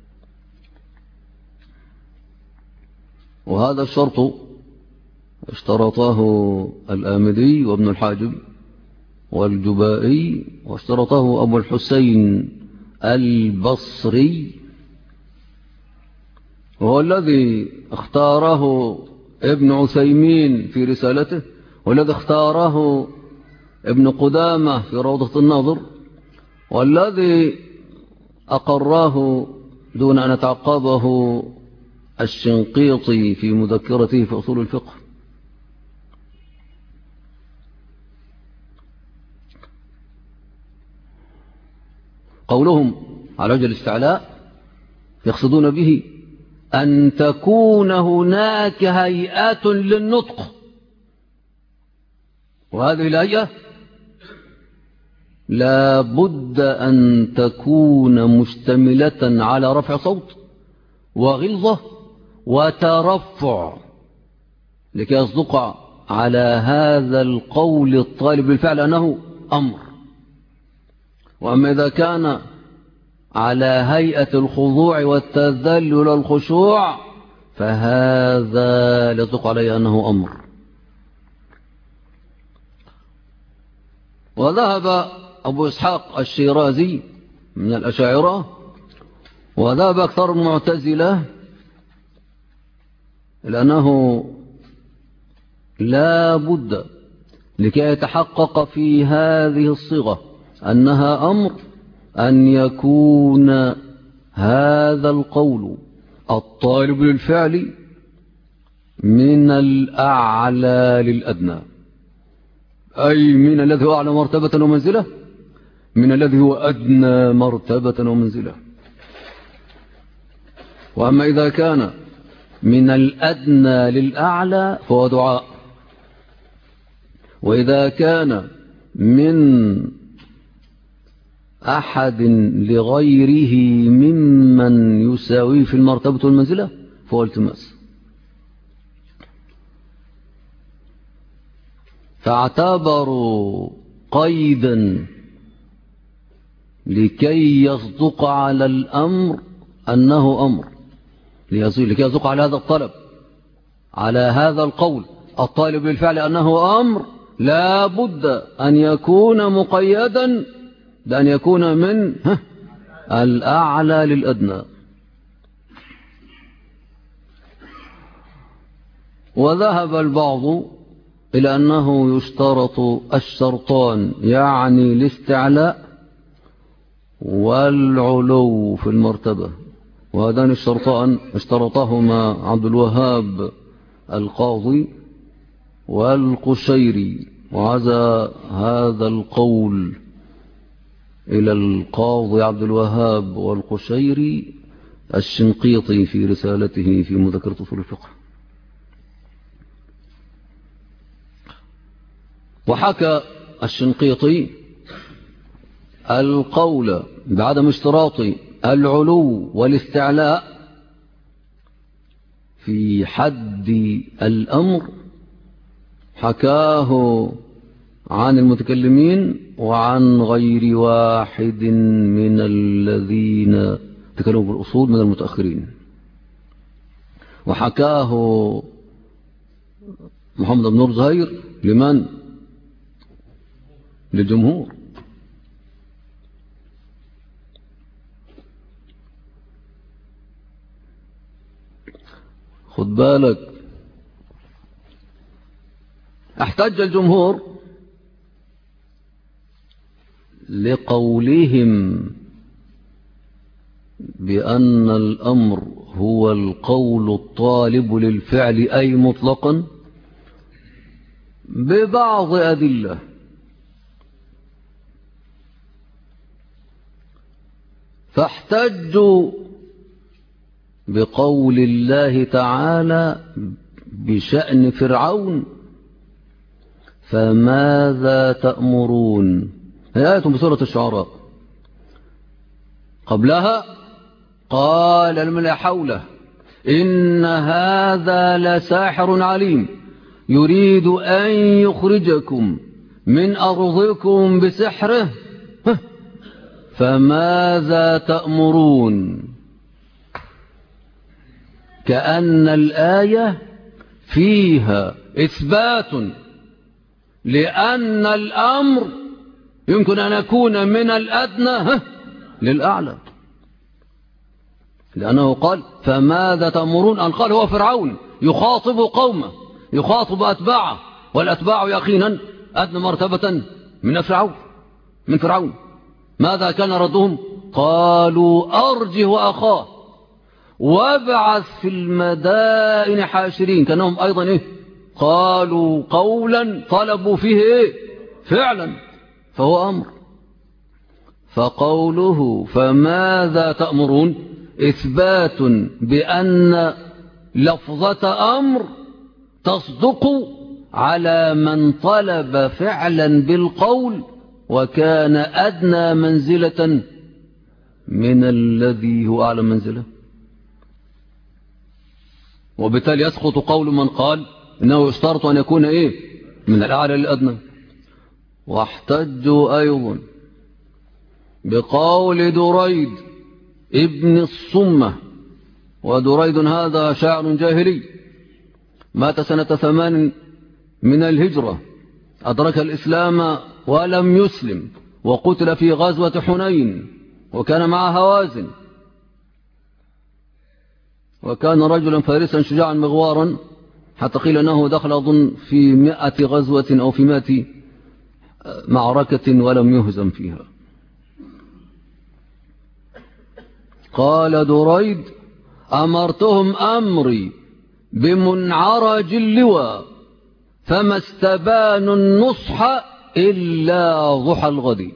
وهذا الشرط اشترطه الآمدي وابن الحاجب والجبائي، واشترطه أبو الحسين البصري، وهو الذي اختاره ابن عثيمين في رسالته، والذي اختاره ابن قدامة في روضة الناظر، والذي أقراه دون أن يتعقبه الشنقيطي في مذكرته في أصول الفقه. قولهم على وجه الاستعلاء يقصدون به أن تكون هناك هيئات للنطق، وهذه الهيئة لا بد أن تكون مشتملة على رفع صوت وغلظة وترفع لكي يصدق على هذا القول الطالب بالفعل أنه أمر. وأما إذا كان على هيئة الخضوع والتذلل والخشوع فهذا يصدق عليه أنه أمر. وذهب أبو إسحاق الشيرازي من الأشاعرة، وذهب أكثر المعتزلة، لأنه لا بد لكي يتحقق في هذه الصيغة أنها أمر أن يكون هذا القول الطالب للفعل من الأعلى للأدنى، أي من الذي هو أعلى مرتبة ومنزلة من الذي هو أدنى مرتبة ومنزلة. وأما إذا كان من الأدنى للأعلى فهو دعاء، وإذا كان من أحد لغيره ممن يساوي في المرتبة والمنزلة فهو التماس. فاعتبروا قيدا لكي يصدق على الأمر أنه أمر، لكي يصدق على هذا الطلب، على هذا القول الطالب للفعل أنه أمر، لا بد أن يكون مقيدا بأن يكون من الأعلى للأدنى. وذهب البعض إلى أنه يشترط الشرطان، يعني الاستعلاء والعلو في المرتبة، وهذان الشرطان اشترطهما عبد الوهاب القاضي والقشيري، وعزى هذا القول إلى القاضي عبد الوهاب والقشيري الشنقيطي في رسالته في مذكرة أصول الفقه. وحكى الشنقيطي القول بعدم اشتراط العلو والاستعلاء في حد الأمر، حكاه عن المتكلمين وعن غير واحد من الذين تكلموا بالأصول من المتأخرين. وحكاه محمد بن نور زهير لمن؟ للجمهور. خد بالك، احتج الجمهور لقولهم بأن الأمر هو القول الطالب للفعل أي مطلقا ببعض أدلة. فاحتجوا بقول الله تعالى بشأن فرعون فماذا تأمرون. هي آية بسورة الشعراء. قبلها قال الملأ حوله إن هذا لساحر عليم يريد أن يخرجكم من أرضكم بسحره فماذا تأمرون. كأن الآية فيها إثبات لأن الأمر يمكن أن يكون من الأدنى للأعلى، لأنه قال فماذا تأمرون. أن قال هو فرعون يخاطب قومه يخاطب أتباعه، والأتباع يقينا أدنى مرتبة من فرعون. ماذا كان ردهم؟ قالوا أرجه أخاه وابعث في المدائن حاشرين. كانهم أيضا قالوا قولا طلبوا فيه فعلا، فهو أمر. فقوله فماذا تأمرون إثبات بأن لفظة أمر تصدق على من طلب فعلا بالقول وكان أدنى منزلة من الذي هو أعلى منزلة، وبالتالي يسقط قول من قال إنه يشترط أن يكون من الأعلى للأدنى. واحتجوا أيضا بقول دريد ابن الصمة، ودريد هذا شاعر جاهلي مات سنة 8 من الهجرة، أدرك الإسلام ولم يسلم، وقتل في غزوة حنين، وكان مع هوازن، وكان رجلا فارسا شجاعا مغوارا، حتى قيل أنه دخل أظن في 100 غزوة أو في 100 معركة ولم يهزم فيها. قال دريد أمرتهم أمري بمنعرج اللواء فما استبانوا النصح إلا ضحى الغد.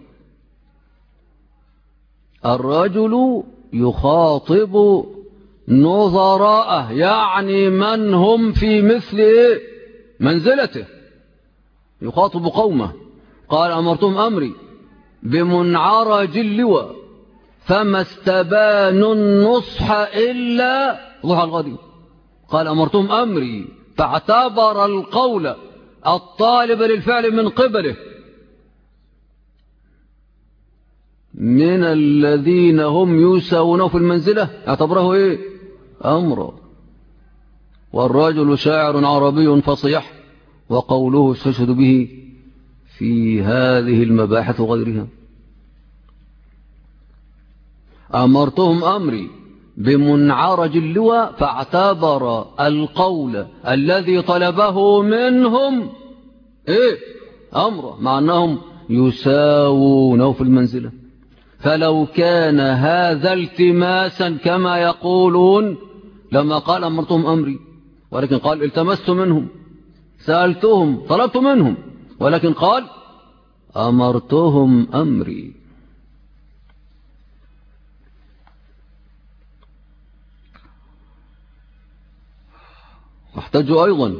الرجل يخاطب نظراءه، يعني من هم في مثل منزلته، يخاطب قومه. قال أمرتهم أمري بمنعرج اللواء فما استبانوا النصح إلا ضحى الغد. قال أمرتهم أمري، فاعتبر القول الطالب للفعل من قبله من الذين هم يساوونه في المنزلة، اعتبره أمرا. والرجل شاعر عربي فصيح، وقوله استشهد به في هذه المباحث وغيرها. أمرتهم أمري بمنعرج اللواء فاعتبر القول الذي طلبه منهم أمره، مع أنهم يساوونه في المنزلة. فلو كان هذا التماسا كما يقولون لما قال أمرتهم أمري، ولكن قال التمست منهم، سألتهم، طلبت منهم، ولكن قال أمرتهم أمري. واحتجوا أيضا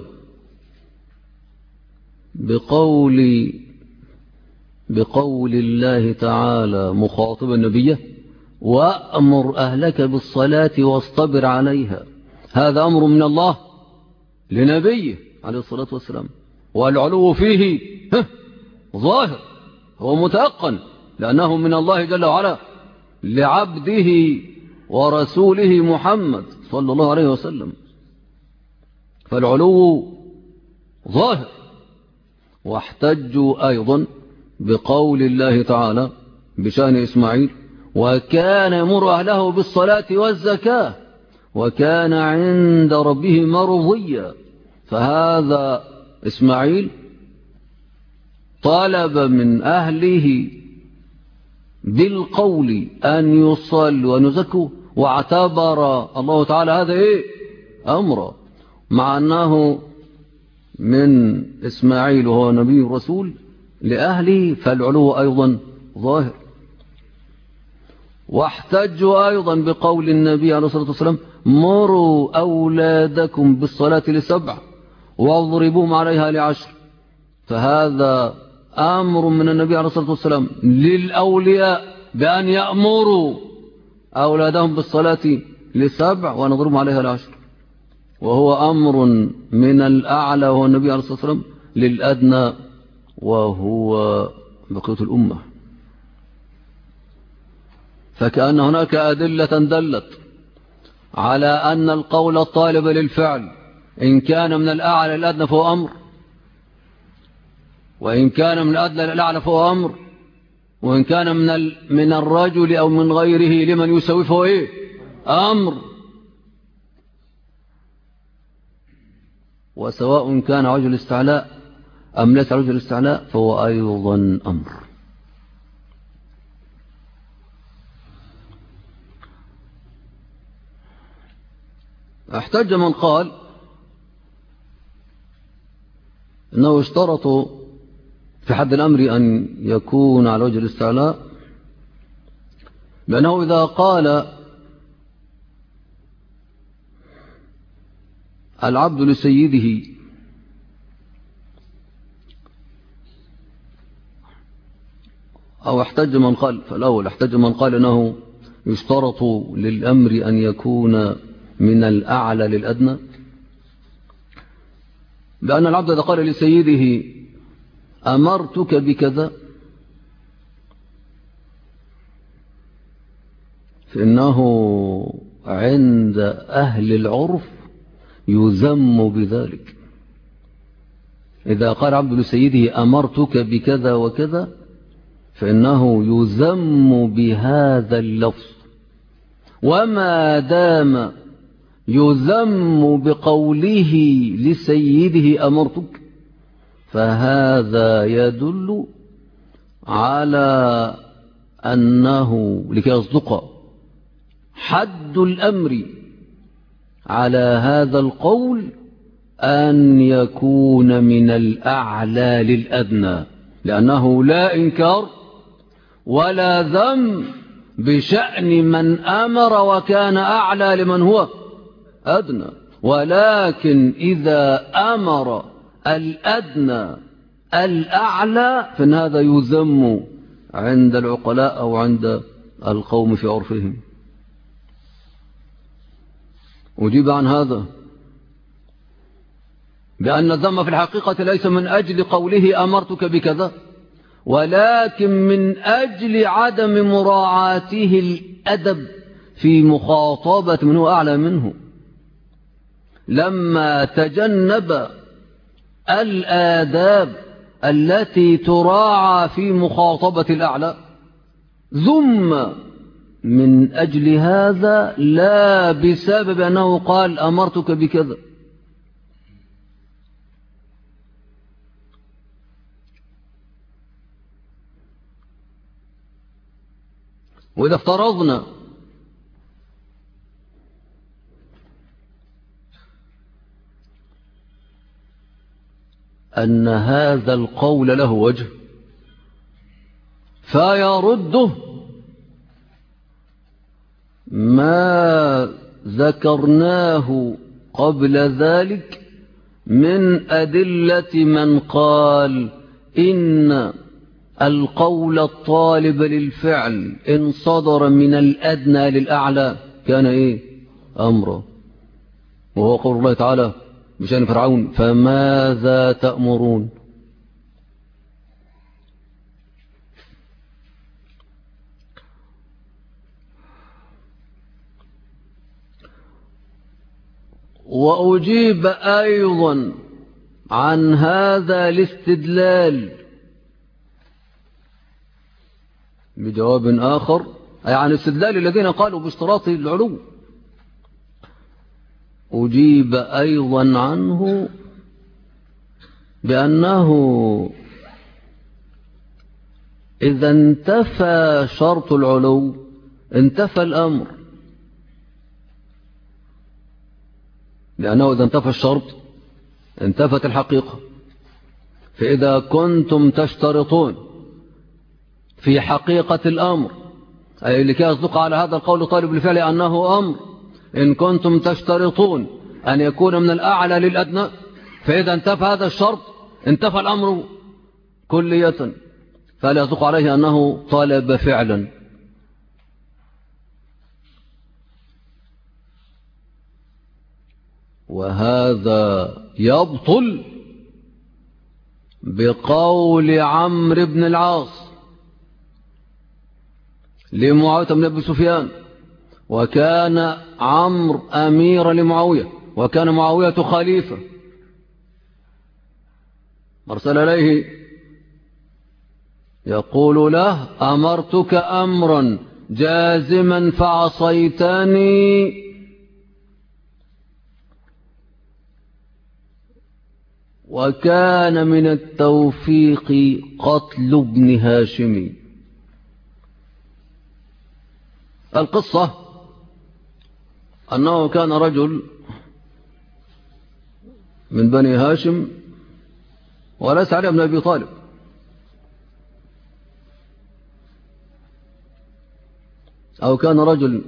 بقول الله تعالى مخاطبا النبي وأمر أهلك بالصلاة واصطبر عليها. هذا أمر من الله لنبيه عليه الصلاة والسلام، والعلو فيه ظاهر، هو متيقن، لأنه من الله جل وعلا لعبده ورسوله محمد صلى الله عليه وسلم، فالعلو ظاهر. واحتجوا أيضا بقول الله تعالى بشأن إسماعيل وكان يمر أهله بالصلاة والزكاة وكان عند ربه مرضيا. فهذا إسماعيل طلب من أهله بالقول أن يصلوا وأن يزكوا، واعتبر الله تعالى هذا إيه؟ أمرا، مع أنه من إسماعيل وهو نبي رسول لأهله، فالعلو أيضا ظاهر. واحتجوا أيضا بقول النبي عليه الصلاة والسلام: مروا أولادكم بالصلاة ل7 واضربوهم عليها ل10. فهذا أمر من النبي عليه الصلاة والسلام للأولياء بأن يأمروا أولادهم بالصلاة ل7 ونضربهم عليها ل10، وهو أمر من الأعلى وهو النبي عليه الصلاة والسلام للأدنى وهو بقية الأمة. فكأن هناك أدلة دلت على أن القول الطالب للفعل إن كان من الأعلى للأدنى فهو أمر، وإن كان من الأدنى للأعلى فهو أمر، وإن كان من الرجل أو من غيره لمن يسوي فهو إيه؟ أمر. وسواء كان وجه الاستعلاء أم ليس وجه الاستعلاء فهو أيضا أمر. احتج من قال إنه اشترط في حد الأمر أن يكون على وجه الاستعلاء، لأنه إذا قال العبد لسيده أو احتج من قال، فالأول احتج من قال إنه يشترط للأمر أن يكون من الأعلى للأدنى، لأن العبد إذا قال لسيده أمرتك بكذا فإنه عند أهل العرف يذم بذلك. إذا قال عبد لسيده أمرتك بكذا وكذا فإنه يذم بهذا اللفظ، وما دام يذم بقوله لسيده أمرتك فهذا يدل على أنه لكي يصدق حد الأمر على هذا القول أن يكون من الأعلى للأدنى، لأنه لا إنكار ولا ذم بشأن من أمر وكان أعلى لمن هو أدنى، ولكن إذا أمر الأدنى الأعلى فإن هذا يذم عند العقلاء أو عند القوم في عرفهم. أجيب عن هذا بأن الذم في الحقيقة ليس من أجل قوله أمرتك بكذا، ولكن من أجل عدم مراعاته الأدب في مخاطبة من هو أعلى منه، لما تجنب الآداب التي تراعى في مخاطبة الأعلى ذم من أجل هذا، لا بسبب أنه قال أمرتك بكذا. وإذا افترضنا أن هذا القول له وجه فيرده ما ذكرناه قبل ذلك من أدلة من قال إن القول الطالب للفعل إن صدر من الأدنى للأعلى كان إيه؟ أمره، وهو قول الله تعالى بشأن فرعون: فماذا تأمرون؟ وأجيب أيضا عن هذا الاستدلال بجواب آخر، أي عن استدلال الذين قالوا باشتراط العلو. أجيب أيضا عنه بأنه إذا انتفى شرط العلو انتفى الأمر، لأنه إذا انتفى الشرط انتفت الحقيقة. فإذا كنتم تشترطون في حقيقة الأمر، أي لكي يصدق على هذا القول طالب الفعل أنه أمر، إن كنتم تشترطون أن يكون من الأعلى للأدنى، فإذا انتفى هذا الشرط انتفى الأمر كلية، فلا يصدق عليه أنه طالب فعلا. وهذا يبطل بقول عمرو بن العاص لمعاوية بن أبي سفيان، وكان عمرو أميرا لمعاوية وكان معاوية خليفة، أرسل إليه يقول له: أمرتك أمرا جازما فعصيتني، وكان من التوفيق قتل ابن هاشم. القصة أنه كان رجل من بني هاشم وليس علي بن أبي طالب، أو كان رجل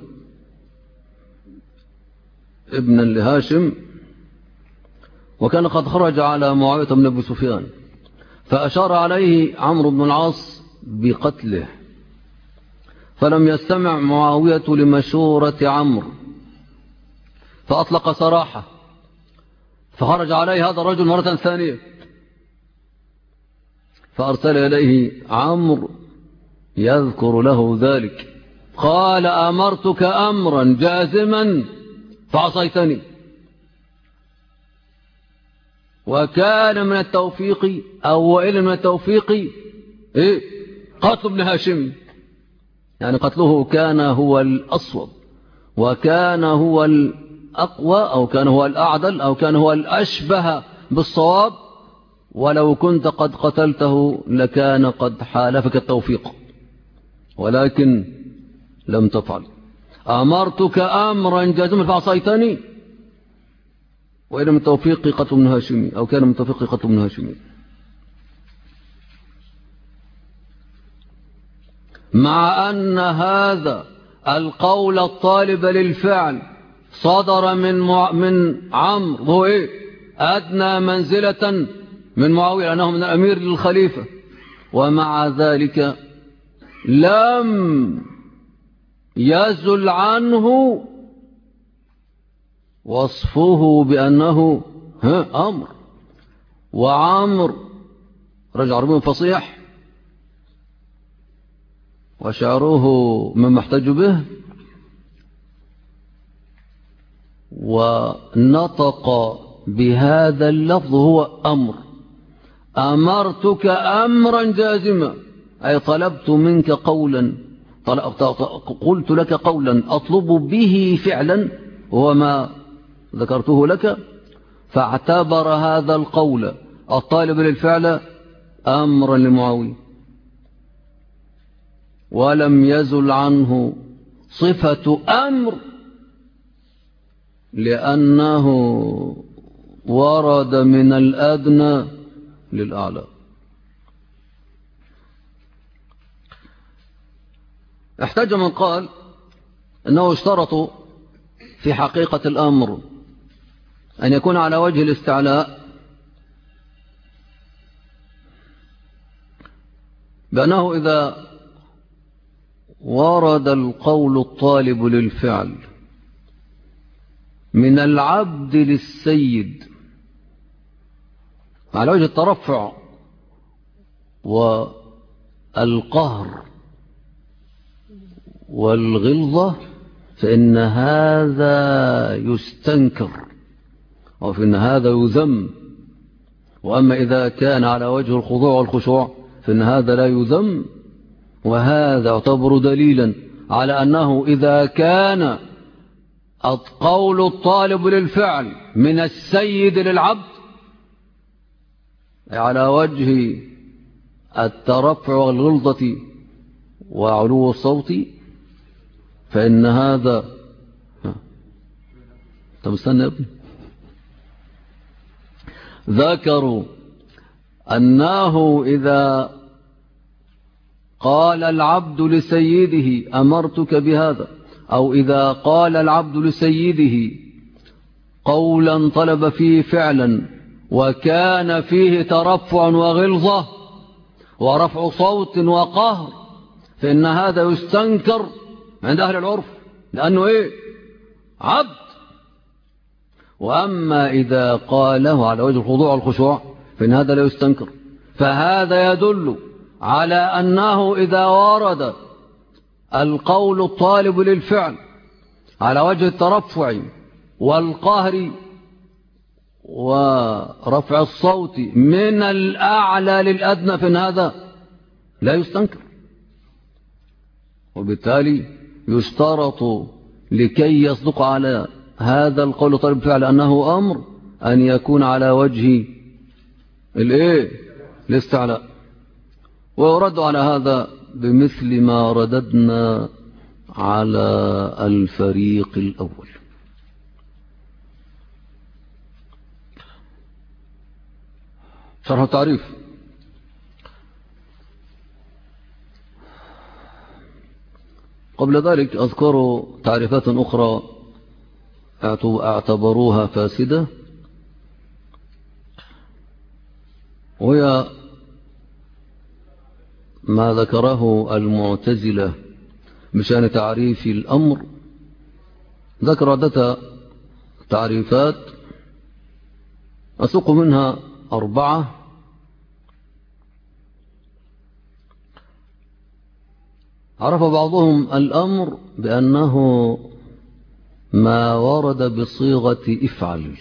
ابنا لهاشم وكان قد خرج على معاوية بن أبي سفيان، فأشار عليه عمرو بن العاص بقتله، فلم يستمع معاوية لمشورة عمرو فأطلق سراحه، فخرج عليه هذا الرجل مرة ثانية، فأرسل إليه عمرو يذكر له ذلك، قال: أمرتك أمرا جازما فعصيتني، وكان من التوفيق أو وإن من التوفيق قتل ابن هاشم، يعني قتله كان هو الأصوب، وكان هو الأقوى، أو كان هو الأعدل، أو كان هو الأشبه بالصواب، ولو كنت قد قتلته لكان قد حالفك التوفيق، ولكن لم تفعل. أمرتك أمرا جازما فعصيتني، وإن من التوفيق قتل ابن هاشم، أو كان من التوفيق قتل ابن هاشم. مع أن هذا القول الطالب للفعل صدر من عمرو، هو أدنى منزلة من معاوية لأنه من الأمير للخليفة، ومع ذلك لم يزل عنه وصفه بأنه أمر. وعمرو رجل عربي فصيح وشعره مما احتج به، ونطق بهذا اللفظ هو أمر. أمرتك أمرا جازما، أي طلبت منك قولا، قلت لك قولا أطلب به فعلا، هو ما ذكرته لك، فاعتبر هذا القول الطالب للفعل أمرا لمعاوية، ولم يزل عنه صفة أمر، لأنه ورد من الأدنى للأعلى. احتج من قال أنه اشترطوا في حقيقة الأمر أن يكون على وجه الاستعلاء، بأنه إذا ورد القول الطالب للفعل من العبد للسيد على وجه الترفع والقهر والغلظة، فإن هذا يستنكر، وفإن هذا يذم. وأما إذا كان على وجه الخضوع والخشوع فإن هذا لا يذم، وهذا يعتبر دليلا على أنه إذا كان قول الطالب للفعل من السيد للعبد على وجه الترفع والغلظة وعلو الصوت فإن هذا طب استنى يا ابني. ذكروا أنه إذا قال العبد لسيده أمرتك بهذا، أو إذا قال العبد لسيده قولا طلب فيه فعلا وكان فيه ترفع وغلظة ورفع صوت وقهر فإن هذا يستنكر عند أهل العرف، لأنه عبد. وأما إذا قاله على وجه الخضوع والخشوع فإن هذا لا يستنكر. فهذا يدل على أنه إذا ورد القول الطالب للفعل على وجه الترفع والقهر ورفع الصوت من الأعلى للأدنى فإن هذا لا يستنكر. وبالتالي يشترط لكي يصدق على هذا القول طالب الفعل أنه أمر أن يكون على وجه الاستعلاء. ويرد على هذا بمثل ما رددنا على الفريق الأول. شرح التعريف. قبل ذلك أذكر تعريفات أخرى اعتبروها فاسدة، وهي ما ذكره المعتزلة بشأن تعريف الأمر. ذكر عدة تعريفات أسوق منها 4. عرف بعضهم الأمر بأنه ما ورد بصيغة افعل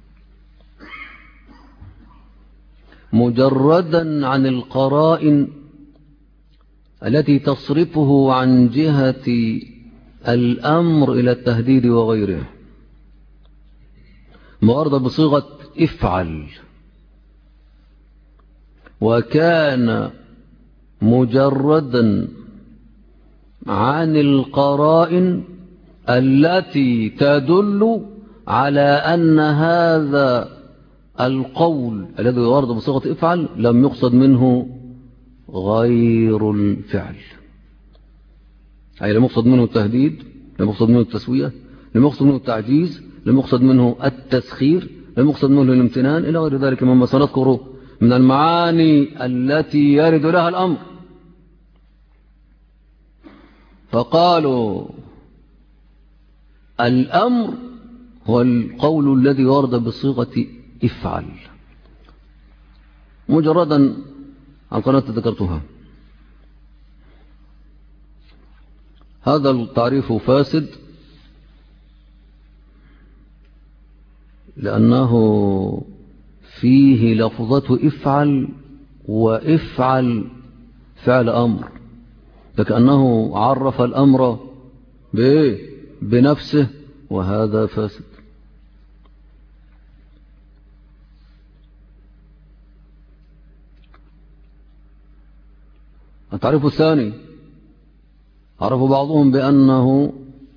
مجردا عن القرائن التي تصرفه عن جهة الأمر إلى التهديد وغيره. ما ورد بصيغة افعل وكان مجردا عن القرائن التي تدل على أن هذا القول الذي ورد بصيغة افعل لم يقصد منه غير الفعل، أي لم يقصد منه التهديد، لم يقصد منه التسوية، لم يقصد منه التعجيز، لم يقصد منه التسخير، لم يقصد منه الامتنان إلى غير ذلك مما سنذكره من المعاني التي يرد لها الأمر. فقالوا الأمر هو القول الذي ورد بصيغة افعل مجردا عن قناة ذكرتها. هذا التعريف فاسد لأنه فيه لفظة افعل، وافعل فعل أمر، فكأنه عرف الأمر بنفسه، وهذا فاسد. التعريف الثاني عرف بعضهم بأنه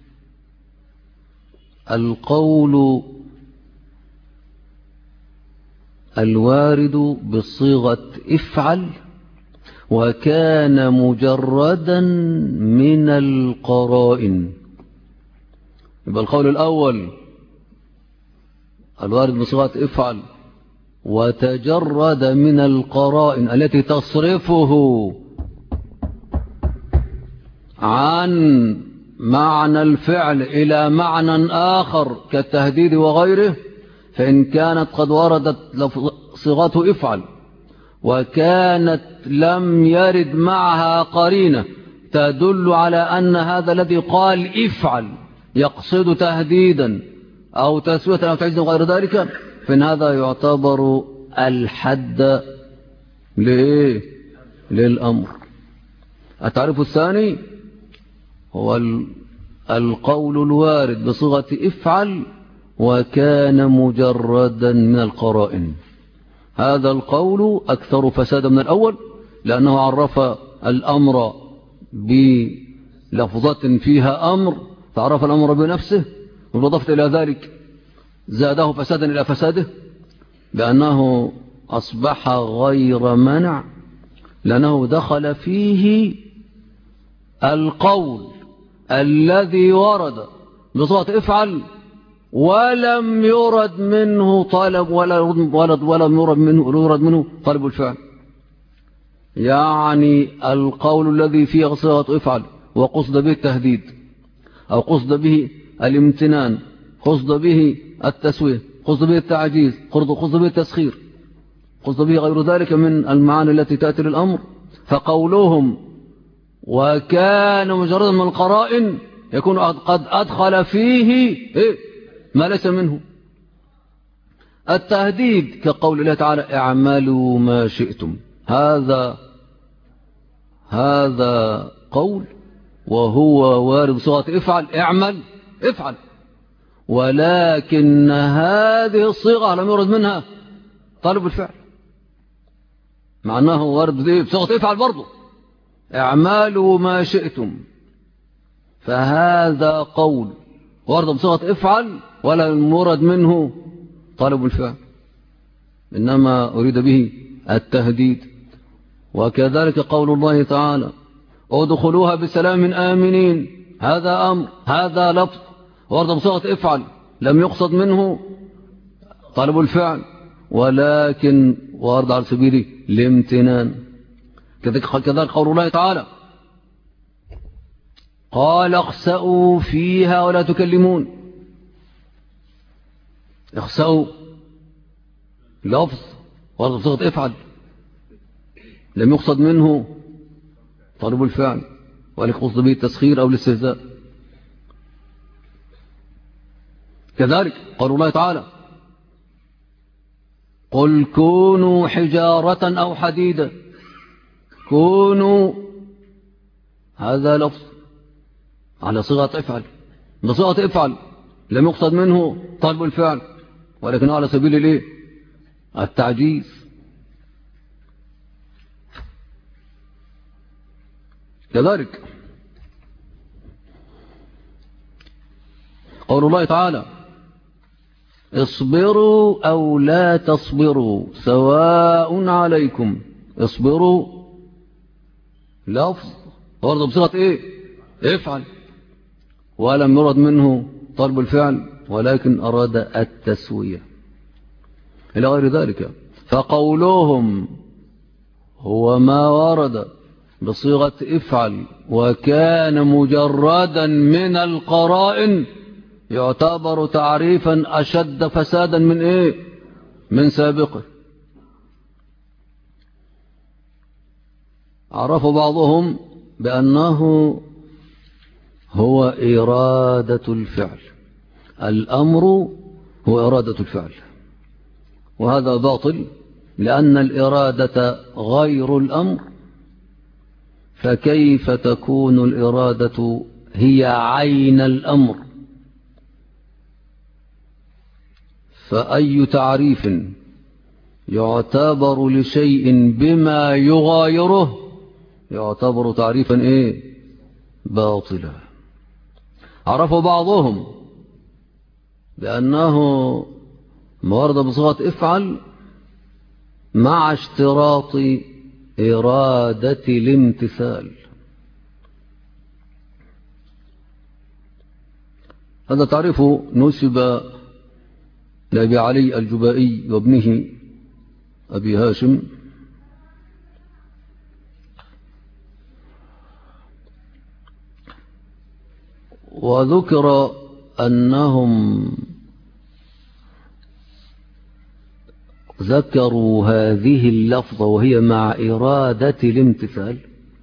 القول الوارد بصيغة افعل وكان مجردا من القرائن. يبقى القول الأول الوارد بصيغة افعل وتجرد من القرائن التي تصرفه عن معنى الفعل إلى معنى آخر كالتهديد وغيره، فإن كانت قد وردت صيغته افعل وكانت لم يرد معها قرينة تدل على أن هذا الذي قال افعل يقصد تهديدا أو تسوية أو تعجيزا وغير ذلك، فإن هذا يعتبر الحد للأمر. التعريف الثاني هو القول الوارد بصيغة افعل وكان مجردا من القرائن. هذا القول أكثر فسادا من الأول لأنه عرف الأمر بلفظة فيها أمر، فعرف الأمر بنفسه، وبالإضافة إلى ذلك زاده فسادا إلى فساده، لأنه أصبح غير منع، لأنه دخل فيه القول الذي ورد بصيغة افعل ولم يرد منه طلب ولم يرد منه طلب الفعل. يعني القول الذي فيه صيغة افعل وقصد به التهديد، أو قصد به الامتنان، قصد به التسوية، قصد به التعجيز، قصد به التسخير، قصد به غير ذلك من المعاني التي تأتي للأمر، فقولهم وكان مجردا من القرائن يكون قد أدخل فيه ما ليس منه. التهديد كقول الله تعالى اعملوا ما شئتم، هذا قول وهو وارد صيغة افعل، افعل، ولكن هذه الصيغة لم يرد منها طلب الفعل، مع أنه وارد بصيغة افعل برضه، اعملوا ما شئتم، فهذا قول ورد بصيغة افعل ولم يرد منه طلب الفعل، إنما أريد به التهديد. وكذلك قول الله تعالى ادخلوها بسلام آمنين، هذا أمر، هذا لفظ ورد بصيغة افعل لم يقصد منه طلب الفعل، ولكن ورد على سبيل الامتنان. كذلك قول الله تعالى قال اخسأوا فيها ولا تكلمون، اخسأوا لفظ ورد بصيغة افعل لم يقصد منه طلب الفعل، ولكن قصد به التسخير أو الاستهزاء. كذلك قول الله تعالى قل كونوا حجارة أو حديدا، كونوا هذا لفظ على صيغة افعل، بصيغة افعل لم يقصد منه طلب الفعل، ولكنه على سبيل التعجيز. كذلك قول الله تعالى اصبروا أو لا تصبروا سواء عليكم، اصبروا لفظ ورد بصيغة افعل ولم يرد منه طلب الفعل، ولكن أراد التسوية إلى غير ذلك. فقولهم هو ما ورد بصيغة افعل وكان مجردا من القرائن يعتبر تعريفا أشد فسادا من سابقه. عرف بعضهم بأنه هو إرادة الفعل، الأمر هو إرادة الفعل، وهذا باطل، لأن الإرادة غير الأمر، فكيف تكون الإرادة هي عين الأمر؟ فأي تعريف يعتبر لشيء بما يغايره يعتبر تعريفا باطلا. عرف بعضهم بأنه مورد بصيغة افعل مع اشتراط إرادة الامتثال. هذا تعريف نسب لأبي علي الجبائي وابنه أبي هاشم، وذكر أنهم ذكروا هذه اللفظة وهي مع إرادة الامتثال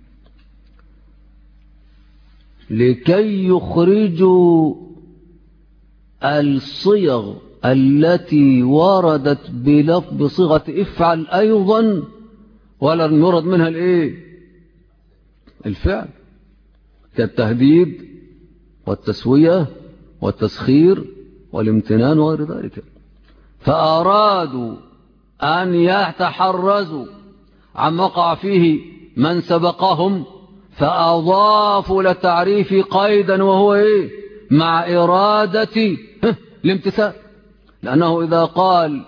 لكي يخرجوا الصيغ التي وردت بصيغة افعل أيضا ولم يرد منها الفعل، كالتهديد والتسوية والتسخير والامتنان وغير ذلك. فأرادوا أن يتحرزوا عما وقع فيه من سبقهم فأضافوا للتعريف قيدا وهو إيه؟ مع إرادة الامتثال. لأنه إذا قال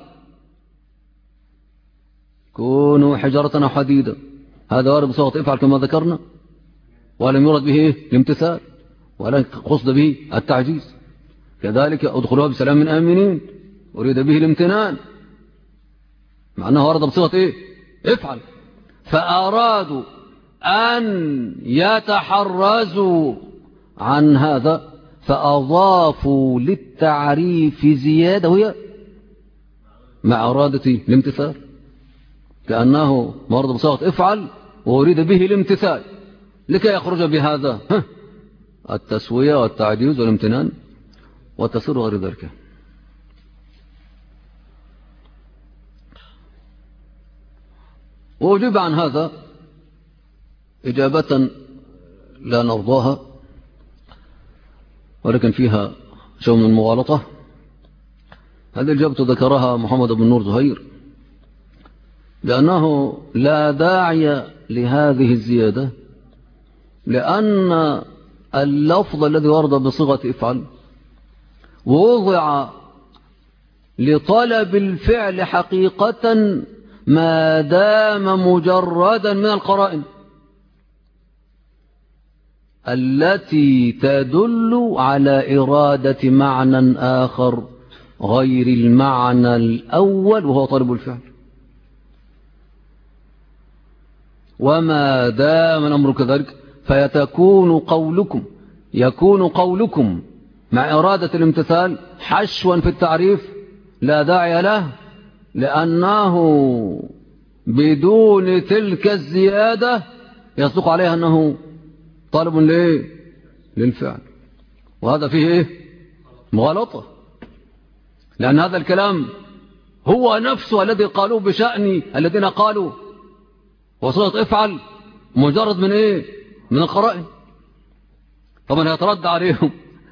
كونوا حجرة أو حديدا هذا وارد بصيغة افعل كما ذكرنا، ولم يرد به إيه؟ الامتثال، ولا قصد به التعجيز. كذلك ادخلوها بسلام من آمنين أريد به الامتنان، مع أنه ورد بصيغة إيه؟ افعل. فأرادوا أن يتحرزوا عن هذا فأضافوا للتعريف زيادة وهي مع إرادة الامتثال، كأنه ورد بصيغة افعل وأريد به الامتثال لكي يخرج بهذا التسوية والتعجيز والامتنان والتسر وغير ذلك. وأجيب عن هذا إجابة لا نرضاها ولكن فيها شيء من المغالطة. هذه الإجابة ذكرها محمد بن نور زهير لأنه لا داعي لهذه الزيادة، لأن اللفظ الذي ورد بصيغة افعل ووضع لطلب الفعل حقيقة ما دام مجردا من القرائن التي تدل على إرادة معنى آخر غير المعنى الأول وهو طلب الفعل. وما دام الأمر كذلك يكون قولكم مع إرادة الامتثال حشوا في التعريف لا داعي له، لأنه بدون تلك الزيادة يصدق عليها أنه طالب للفعل، وهذا فيه إيه؟ مغالطة، لأن هذا الكلام هو نفسه الذي قالوه بشأن الذين قالوا وصيغة افعل مجرد من إيه؟ من القرائن. طبعا يترد عليهم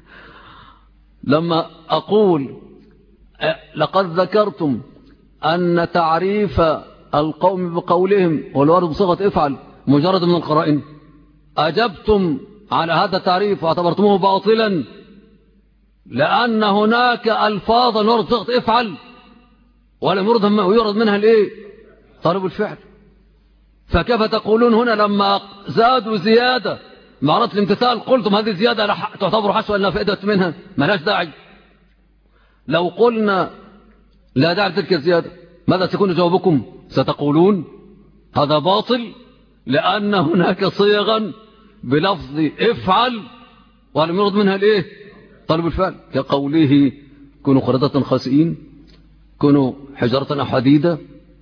لما أقول لقد ذكرتم أن تعريف القوم بقولهم والورد بصيغة افعل مجرد من القرائن، أجبتم على هذا التعريف واعتبرتموه باطلا لأن هناك ألفاظا ورد بصيغة افعل ولم يرد منها الإيه؟ طلب الفعل. فكيف تقولون هنا لما زادوا زيادة مع إرادة الامتثال قلتم هذه الزيادة تعتبر حشوة لا فائدة منها ما لهاش داعي؟ لو قلنا لا داعي تلك الزيادة ماذا سيكون جوابكم؟ ستقولون هذا باطل لأن هناك صيغا بلفظ افعل ولم يرد منها الايه؟ طلب الفعل، كقوله كونوا قردة خاسئين، كونوا حجرة حديدة،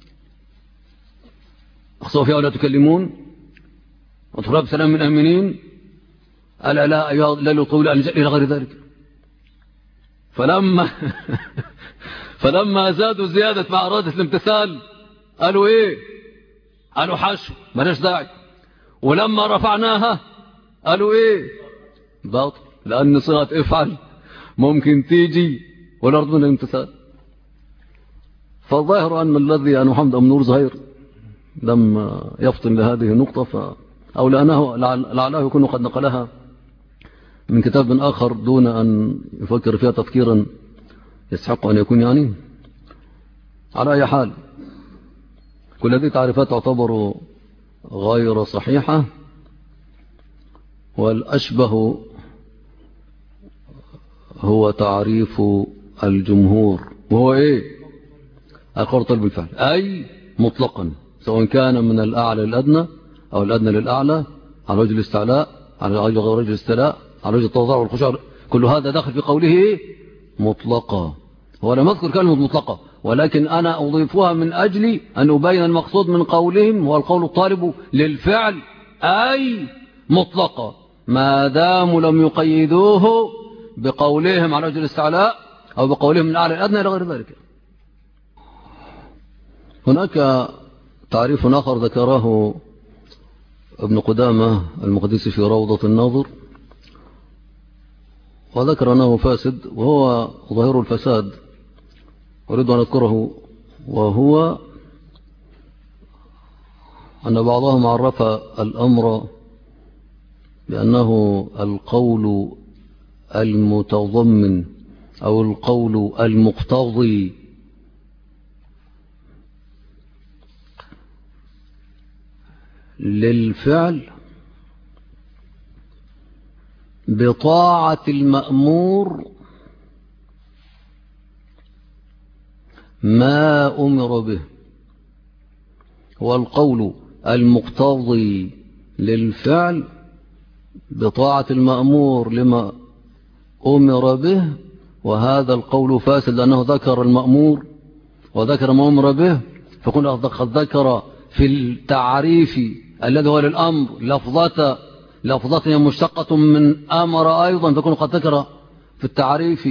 اخصوا فيها ولا تكلمون، وادخلوا بسلام من آمنين، ألا لا أيها لا يطول إلى غير ذلك. فلما زادوا زيادة مع إرادة الامتثال قالوا ايه؟ قالوا حشو مالهاش داعي. ولما رفعناها قالوا ايه؟ باطل، لأن صيغة افعل ممكن تيجي والأرض من الامتثال. فالظاهر أن الذي أن محمد بن نور زهير لم يفطن لهذه النقطة أو لعله يكون قد نقلها من كتاب آخر دون أن يفكر فيها تفكيرا يستحق أن يكون يعني. على أي حال كل هذه تعريفات تعتبر غير صحيحة، والأشبه هو تعريف الجمهور وهو إيه؟ القول طلب الفعل أي مطلقا، سواء كان من الأعلى للأدنى أو الأدنى للأعلى، على وجه الاستعلاء، على وجه غير وجه الاستعلاء، على وجه التوضع والخشوع، كل هذا داخل في قوله إيه؟ مطلقة. هو لم أذكر كلمة مطلقة، ولكن أنا أضيفها من أجل أن أبين المقصود من قولهم هو القول الطالب للفعل أي مطلقة، ما داموا لم يقيدوه بقولهم على وجه الاستعلاء أو بقولهم من الأعلى الأدنى إلى غير ذلك. هناك تعريف آخر ذكره ابن قدامة المقدسي في روضة الناظر، وذكر أنه فاسد وهو ظاهر الفساد، أريد أن أذكره، وهو أن بعضهم عرف الأمر بأنه القول المتضمن أو القول المقتضي للفعل بطاعة المأمور ما أمر به. هو القول المقتضي للفعل بطاعة المأمور لما أمر به، وهذا القول فاسد لأنه ذكر المأمور وذكر ما أمر به، فكنا قد ذكر في التعريف الذي هو للأمر لفظة مشتقة من أمر أيضا، فكنا قد ذكر في التعريف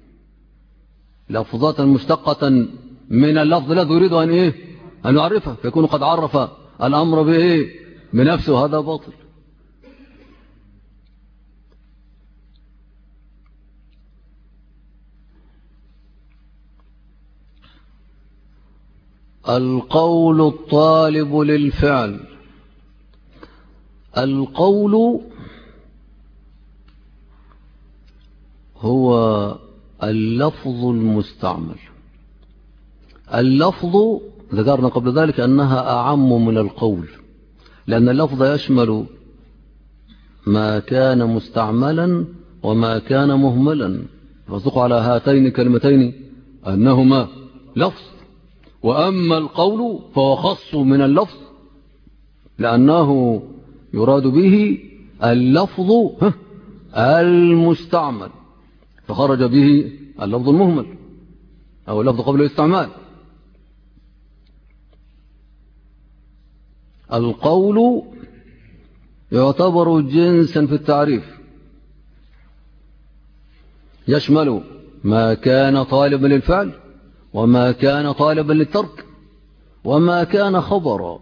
لفظة مشتقة من اللفظ الذي يريد أن يعرفه، فيكون قد عرف الأمر بنفسه، هذا باطل. القول الطالب للفعل. القول هو اللفظ المستعمل. اللفظ ذكرنا قبل ذلك أنها أعم من القول، لأن اللفظ يشمل ما كان مستعملا وما كان مهملا، فصدق على هاتين الكلمتين أنهما لفظ. وأما القول فهو خص من اللفظ، لأنه يراد به اللفظ المستعمل، فخرج به اللفظ المهمل أو اللفظ قبل الاستعمال. القول يعتبر جنسا في التعريف، يشمل ما كان طالبا للفعل وما كان طالبا للترك وما كان خبرا.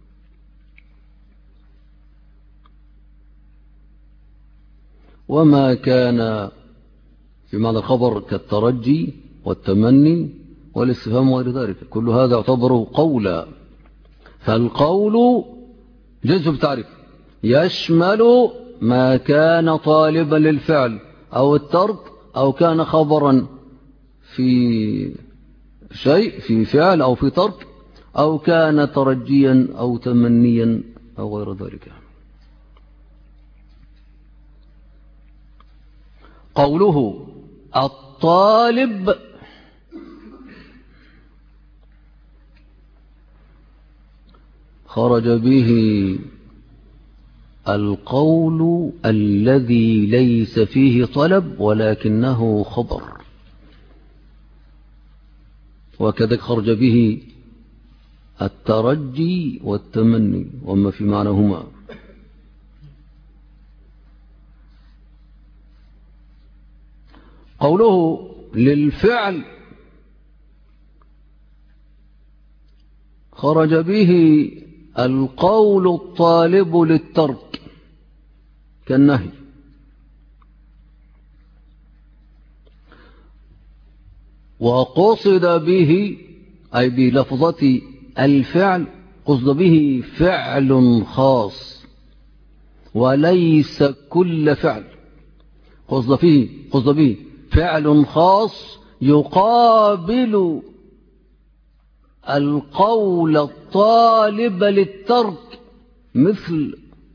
وما كان في معنى الخبر كالترجي والتمني والاستفهام وغير ذلك، كل هذا يعتبر قولا. فالقول جنس بالتعريف يشمل ما كان طالبا للفعل أو الترك أو كان خبرا في شيء، في فعل أو في ترك، أو كان ترجيا أو تمنيا أو غير ذلك. قوله الطالب خرج به القول الذي ليس فيه طلب ولكنه خبر، وكذلك خرج به الترجي والتمني وما في معناهما. قوله للفعل خرج به القول الطالب للترك كالنهي، وقصد به أي بلفظة الفعل قصد به فعل خاص وليس كل فعل، قصد به فعل خاص يقابل القول الطالب للترك، مثل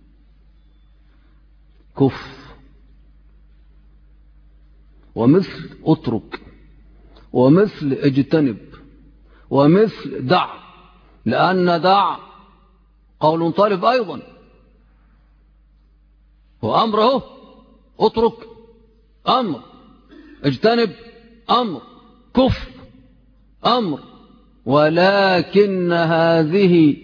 كف ومثل اترك ومثل اجتنب ومثل دع، لأن دع قول طالب أيضا، وأمره اترك أمر، اجتنب أمر، كف أمر. ولكن هذه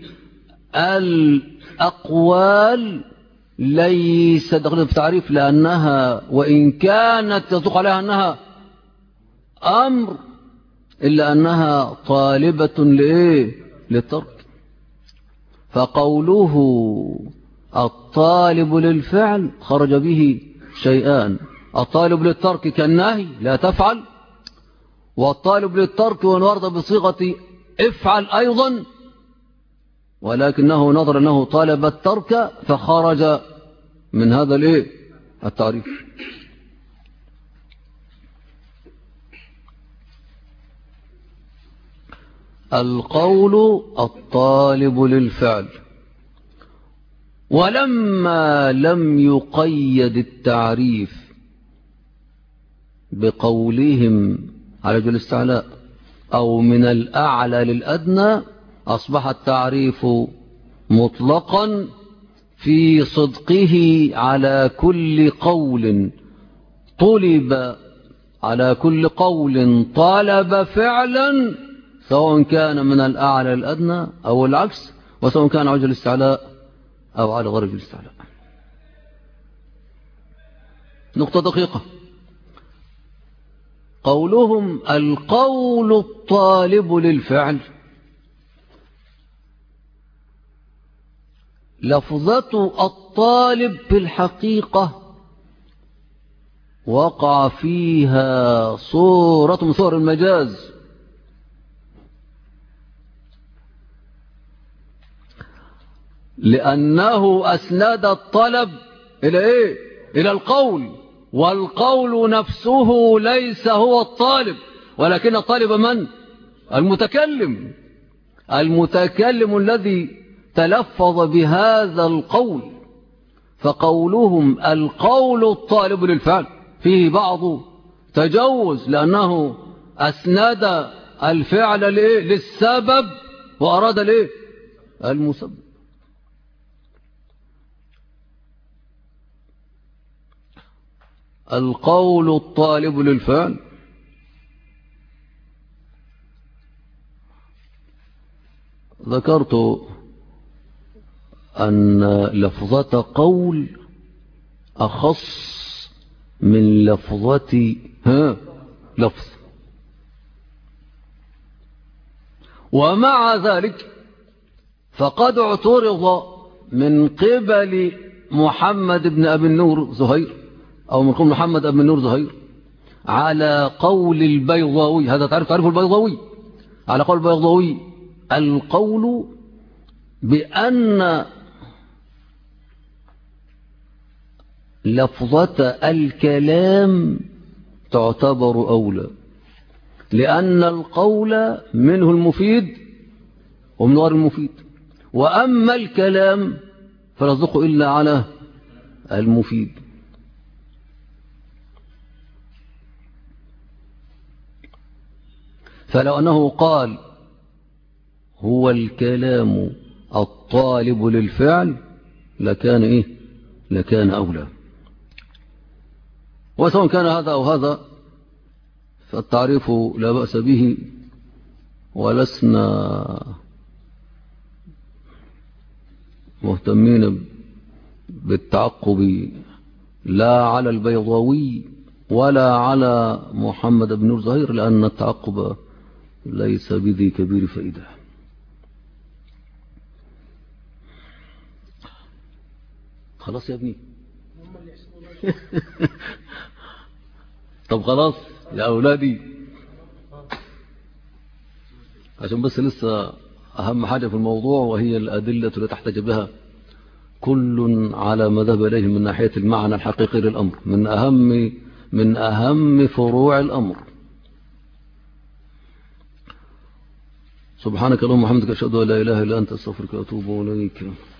الأقوال ليس داخلة في تعريف، لأنها وإن كانت تصدق عليها أنها أمر إلا أنها طالبة للترك. فقوله الطالب للفعل خرج به شيئان: الطالب للترك كالنهي لا تفعل، والطالب للترك وان ورد بصيغة افعل أيضا ولكنه نظر أنه طالب الترك فخرج من هذا التعريف. القول الطالب للفعل. ولما لم يقيد التعريف بقولهم على وجه الاستعلاء أو من الأعلى للأدنى أصبح التعريف مطلقا في صدقه على كل قول طلب، على كل قول طالب فعلا، سواء كان من الأعلى للأدنى أو العكس، وسواء كان على وجه الاستعلاء أو على غير وجه الاستعلاء. نقطة دقيقة. قولهم القول الطالب للفعل، لفظة الطالب في الحقيقة وقع فيها صورة من صور المجاز، لأنه أسند الطلب إلى إلى القول، والقول نفسه ليس هو الطالب، ولكن الطالب من؟ المتكلم، المتكلم الذي تلفظ بهذا القول. فقولهم القول الطالب للفعل فيه بعض تجوز، لأنه أسند الفعل للسبب وأراد المسبب. القول الطالب للفعل ذكرت أن لفظة قول أخص من لفظة لفظ، ومع ذلك فقد اعترض من قبل محمد بن أبي النور زهير، أو من قبل محمد بن النور زهير، على قول البيضاوي. هذا تعرف البيضاوي، على قول البيضاوي القول بأن لفظة الكلام تعتبر أولى، لأن القول منه المفيد ومن غير المفيد، وأما الكلام فلا يصدق إلا على المفيد. فلو أنه قال هو الكلام الطالب للفعل لكان لكان أولى. وسواء كان هذا أو هذا فالتعريف لا بأس به، ولسنا مهتمين بالتعقب لا على البيضاوي ولا على محمد بن نور زهير، لأن التعقب ليس بذي كبير فائدة. خلاص يا ابني. طب خلاص يا أولادي، عشان بس لسه أهم حاجة في الموضوع، وهي الأدلة التي تحتج بها كل على ما ذهب إليه من ناحية المعنى الحقيقي للأمر، من أهم فروع الأمر. سبحانك اللهم وبحمدك أشهد أن لا إله إلا أنت أستغفرك وأتوب إليك.